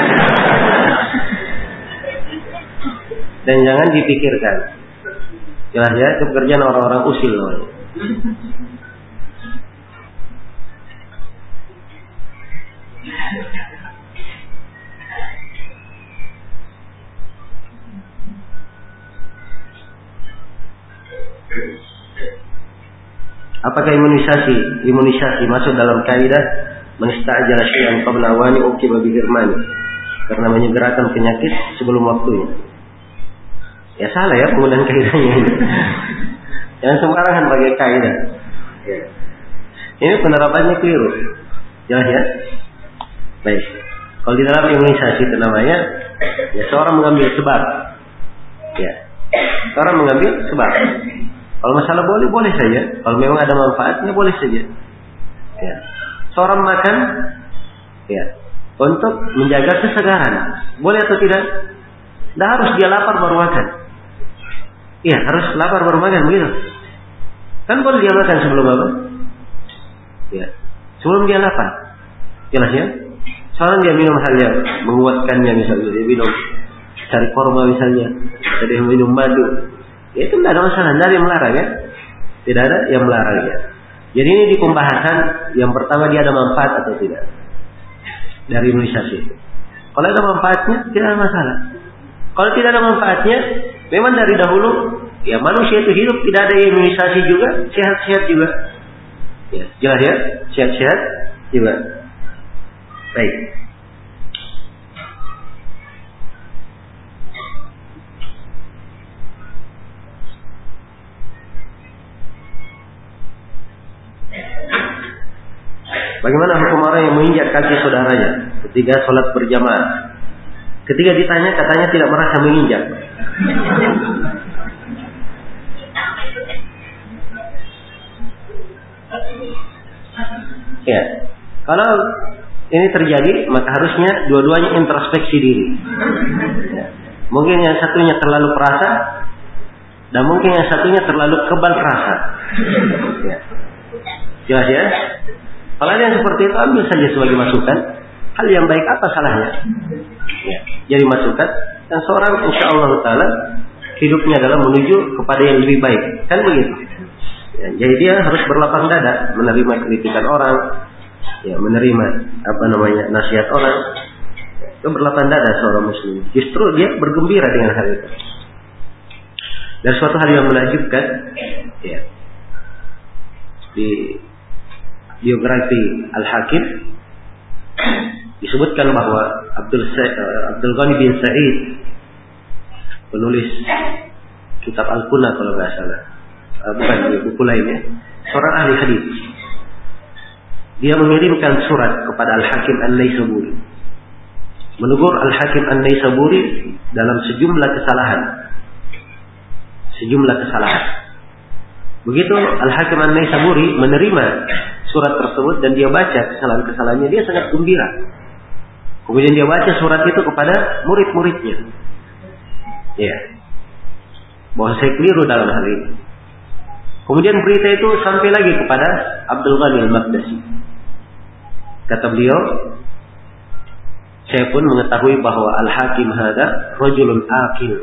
Dan jangan dipikirkan. Jelas ya, itu pekerjaan orang-orang usil namanya. Apakah imunisasi imunisasi masuk dalam kaidah menista'jala syai'an qabla awani uqiba bi hirmani karena menyegerakan penyakit sebelum waktunya? Ya salah ya penggunaan kaidahnya ini. Jangan sembarangan pakai kaidah. Ya. Ini penerapannya keliru. Jelas ya? Baik. Kalau di dalam imunisasi itu namanya ya seorang mengambil sebab. Ya. Seorang mengambil sebab. Kalau masalah boleh, boleh saja. Kalau memang ada manfaatnya, boleh saja. Ya. Seorang makan, ya, untuk menjaga kesegaran. Boleh atau tidak? Tidak harus dia lapar baru makan. Iya, harus lapar baru makan, begitu. Kan boleh dia makan sebelum apa? Ya, sebelum dia lapar. Jelas ya? Seorang dia minum hal yang menguatkannya, misalnya dia minum cari korma misalnya, atau dia minum madu. Ya itu tidak ada masalah, tidak ada yang melarang ya. Tidak ada yang melarang ya. Jadi ini di pembahasan yang pertama dia ada manfaat atau tidak dari imunisasi itu. Kalau ada manfaatnya tidak ada masalah. Kalau tidak ada manfaatnya, memang dari dahulu ya manusia itu hidup tidak ada imunisasi juga, sehat-sehat juga. Ya, jelas ya, sehat-sehat juga. Baik. Bagaimana hukum orang yang menginjak kaki saudaranya ketika sholat berjamaah? Ketika ditanya, katanya tidak merasa menginjak. Ya, kalau ini terjadi, maka harusnya dua-duanya introspeksi diri. Ya. Mungkin yang satunya terlalu perasa dan mungkin yang satunya terlalu kebal perasa. Ya. Jelas ya? Kalau ada yang seperti itu, ambil saja sebagai masukan. Hal yang baik, apa salahnya? Ya. Jadi masukan. Dan seorang insya Allah Ta'ala hidupnya adalah menuju kepada yang lebih baik. Kan begitu? Ya, jadi dia harus berlapang dada menerima kritikan orang, ya, menerima apa namanya nasihat orang. Itu berlapang dada seorang muslim. Justru dia bergembira dengan hal itu. Dan suatu hal yang menakjubkan, ya, di biografi Al-Hakim disebutkan bahwa Abdul Sa- Abdul Ghani bin Sa'id, penulis kitab Al-Kuna kalau nggak salah, uh, bukan buku lainnya, seorang ahli hadis, dia mengirimkan surat kepada Al-Hakim An-Naisaburi, menegur Al-Hakim An-Naisaburi dalam sejumlah kesalahan, sejumlah kesalahan. Begitu Al-Hakim An-Naisaburi menerima surat tersebut dan dia baca kesalahan-kesalahannya, dia sangat gembira. Kemudian dia baca surat itu kepada murid-muridnya. Ya. Bahwa saya keliru dalam hal ini. Kemudian berita itu sampai lagi kepada Abdul Ghani Al-Maqdisi. Kata beliau, saya pun mengetahui bahwa Al-Hakim hada rajulun aqil.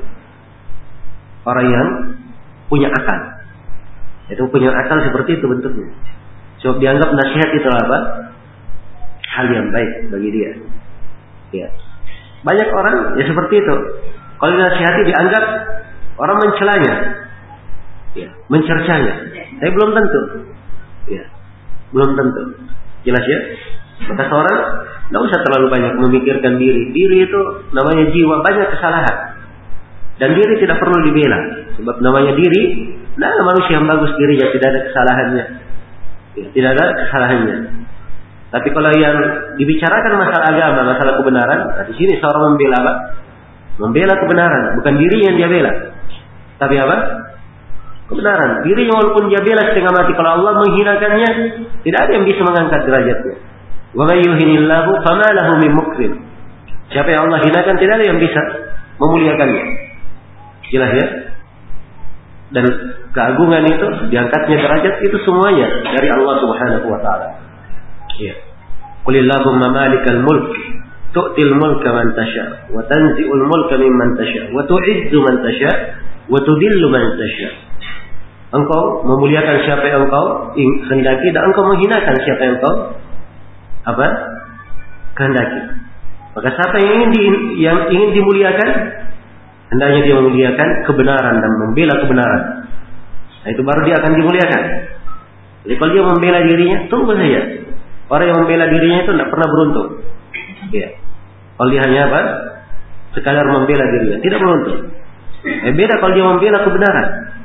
Orang yang punya akal. Itu punya akal seperti itu bentuknya. Sebab dianggap nasihat itu apa? Hal yang baik bagi dia. Ya. Banyak orang ya seperti itu. Kalau dinasihati dianggap orang mencelanya, ya, mencercanya. Tapi belum tentu. Ya. Belum tentu. Jelas ya? Maka seorang tidak usah terlalu banyak memikirkan diri. Diri itu namanya jiwa, banyak kesalahan. Dan diri tidak perlu dibela. Sebab namanya diri, nah manusia yang bagus dirinya, tidak ada kesalahannya. Ya, tidak ada kesalahannya. Tapi kalau yang dibicarakan masalah agama, masalah kebenaran, nah di sini seorang membela apa? Membela kebenaran, bukan diri yang dia bela. Tapi apa? Kebenaran. Dirinya walaupun dia bela setengah mati, kalau Allah menghinakannya, tidak ada yang bisa mengangkat derajatnya. Wa may yuhinillahu fama lahu min mukrim. Siapa yang Allah hinakan, tidak ada yang bisa memuliakannya. Jelas ya? Dan keagungan itu, diangkatnya derajat itu semuanya dari Allah Subhanahu wa taala. Ya. Qulillahumma malikal mulk tu'til mulka man tasha wa tanzi'ul mulka mimman tasha wa tu'izzu man tasha wa tudillu man tasha. Engkau memuliakan siapa yang engkau kehendaki dan engkau menghinakan siapa yang engkau apa? Kehendaki. Maka siapa yang ingin di, yang ingin dimuliakan, hendaknya dia memuliakan kebenaran dan membela kebenaran. Nah, itu baru dia akan dimuliakan. Jadi kalau dia membela dirinya, tunggu saja. Orang yang membela dirinya itu tidak pernah beruntung. Ya. Kalau dia hanya apa? Sekadar membela dirinya, tidak beruntung. Eh, beda kalau dia membela kebenaran.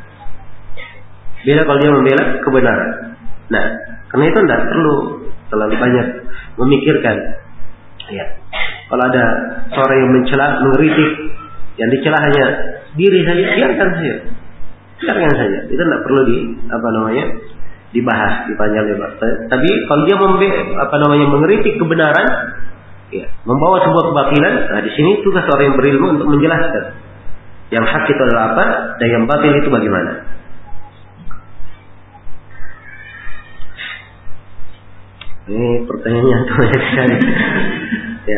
Beda kalau dia membela kebenaran. Nah, karena itu tidak perlu terlalu banyak memikirkan. Ya. Kalau ada seorang yang mencela, mengkritik, yang dicela hanya diri saja, biarkan saja. Biarkan saja. Itu tidak perlu di apa namanya? Dibahas di panjang lebar. Tapi kalau dia membe, apa namanya mengkritik kebenaran, ya, membawa sebuah kebatilan, nah di sini tugas orang yang berilmu untuk menjelaskan yang hak itu adalah apa dan yang batil itu bagaimana. Ini pertanyaannya banyak sekali. Ya.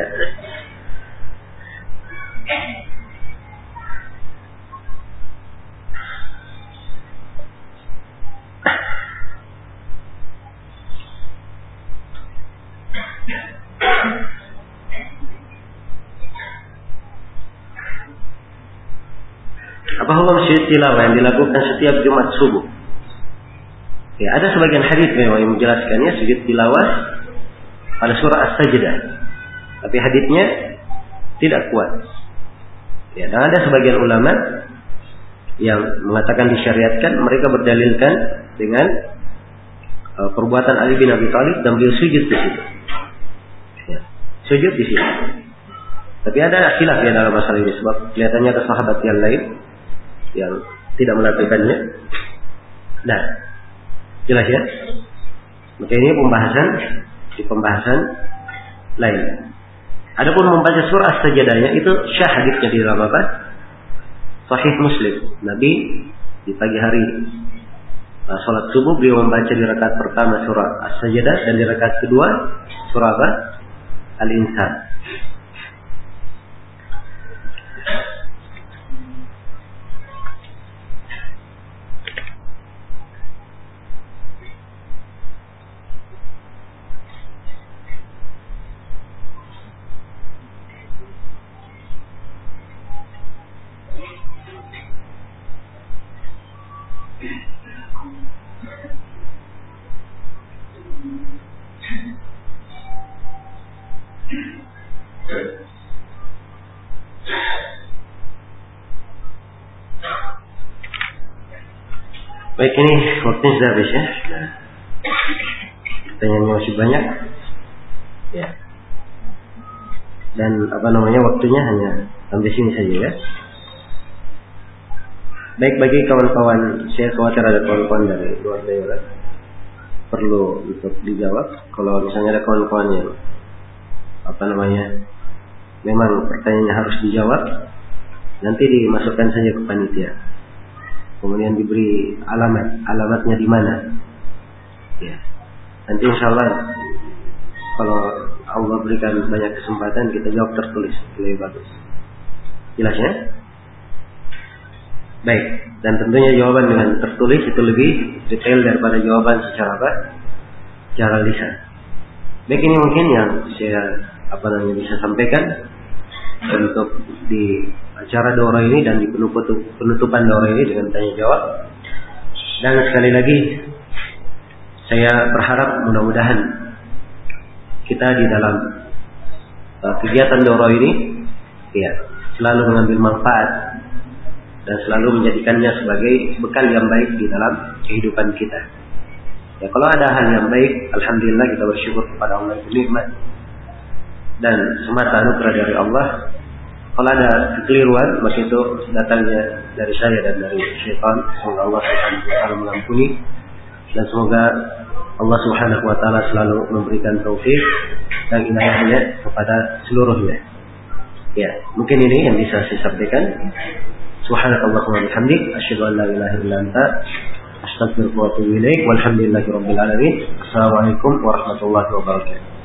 Apa hukum sujud tilawah yang dilakukan setiap Jumat subuh? Ya, ada sebagian hadis memang yang menjelaskannya sujud tilawah pada surah As-Sajdah. Tapi hadisnya tidak kuat. Ya, dan ada sebagian ulama yang mengatakan disyariatkan, mereka berdalilkan dengan uh, perbuatan Ali bin Abi Thalib dan beliau sujud di situ. Ya, sujud di situ. Tapi ada khilaf ya dalam masalah ini sebab kelihatannya ada sahabat yang lain yang tidak melakukannya. Nah, jelas ya. Maka ini pembahasan di pembahasan lain. Adapun membaca surah As-Sajdahnya itu syah hadisnya di dalam apa? Sahih Muslim, Nabi di pagi hari uh, sholat subuh beliau membaca di rakaat pertama surah As-Sajdah dan di rakaat kedua surah apa? Al-Insan. Baik, ini waktunya sudah habis ya. Nah, pertanyaannya masih banyak. Ya. Dan apa namanya waktunya hanya sampai sini saja ya. Baik, bagi kawan-kawan, saya khawatir ada kawan-kawan dari luar daerah perlu untuk dijawab. Kalau misalnya ada kawan-kawan yang apa namanya memang pertanyaannya harus dijawab, nanti dimasukkan saja ke panitia. Kemudian diberi alamat, alamatnya di mana. Ya. Nanti insya Allah kalau Allah berikan banyak kesempatan kita jawab tertulis lebih bagus. Jelas ya? Baik, dan tentunya jawaban dengan tertulis itu lebih detail daripada jawaban secara apa? Secara lisan. Baik, ini mungkin yang saya apa namanya bisa sampaikan untuk di acara daurah ini dan di penutupan daurah ini dengan tanya jawab. Dan sekali lagi saya berharap mudah-mudahan kita di dalam uh, kegiatan daurah ini ya selalu mengambil manfaat dan selalu menjadikannya sebagai bekal yang baik di dalam kehidupan kita. Ya, kalau ada hal yang baik, alhamdulillah kita bersyukur kepada Allah, itu nikmat dan semata anugerah dari Allah. Kalau ada kekeliruan, maka itu datangnya dari saya dan dari syaitan. Semoga Allah Subhanahu wa taala mengampuni dan semoga Allah Subhanahu wa taala selalu memberikan taufik dan inayahnya kepada seluruhnya. Ya, mungkin ini yang bisa saya sampaikan. Subhanakallahumma wa bihamdik, asyhadu an la ilaha illa anta, astaghfiruka wa atubu ilaik. Walhamdulillahirabbil alamin. Assalamualaikum warahmatullahi wabarakatuh.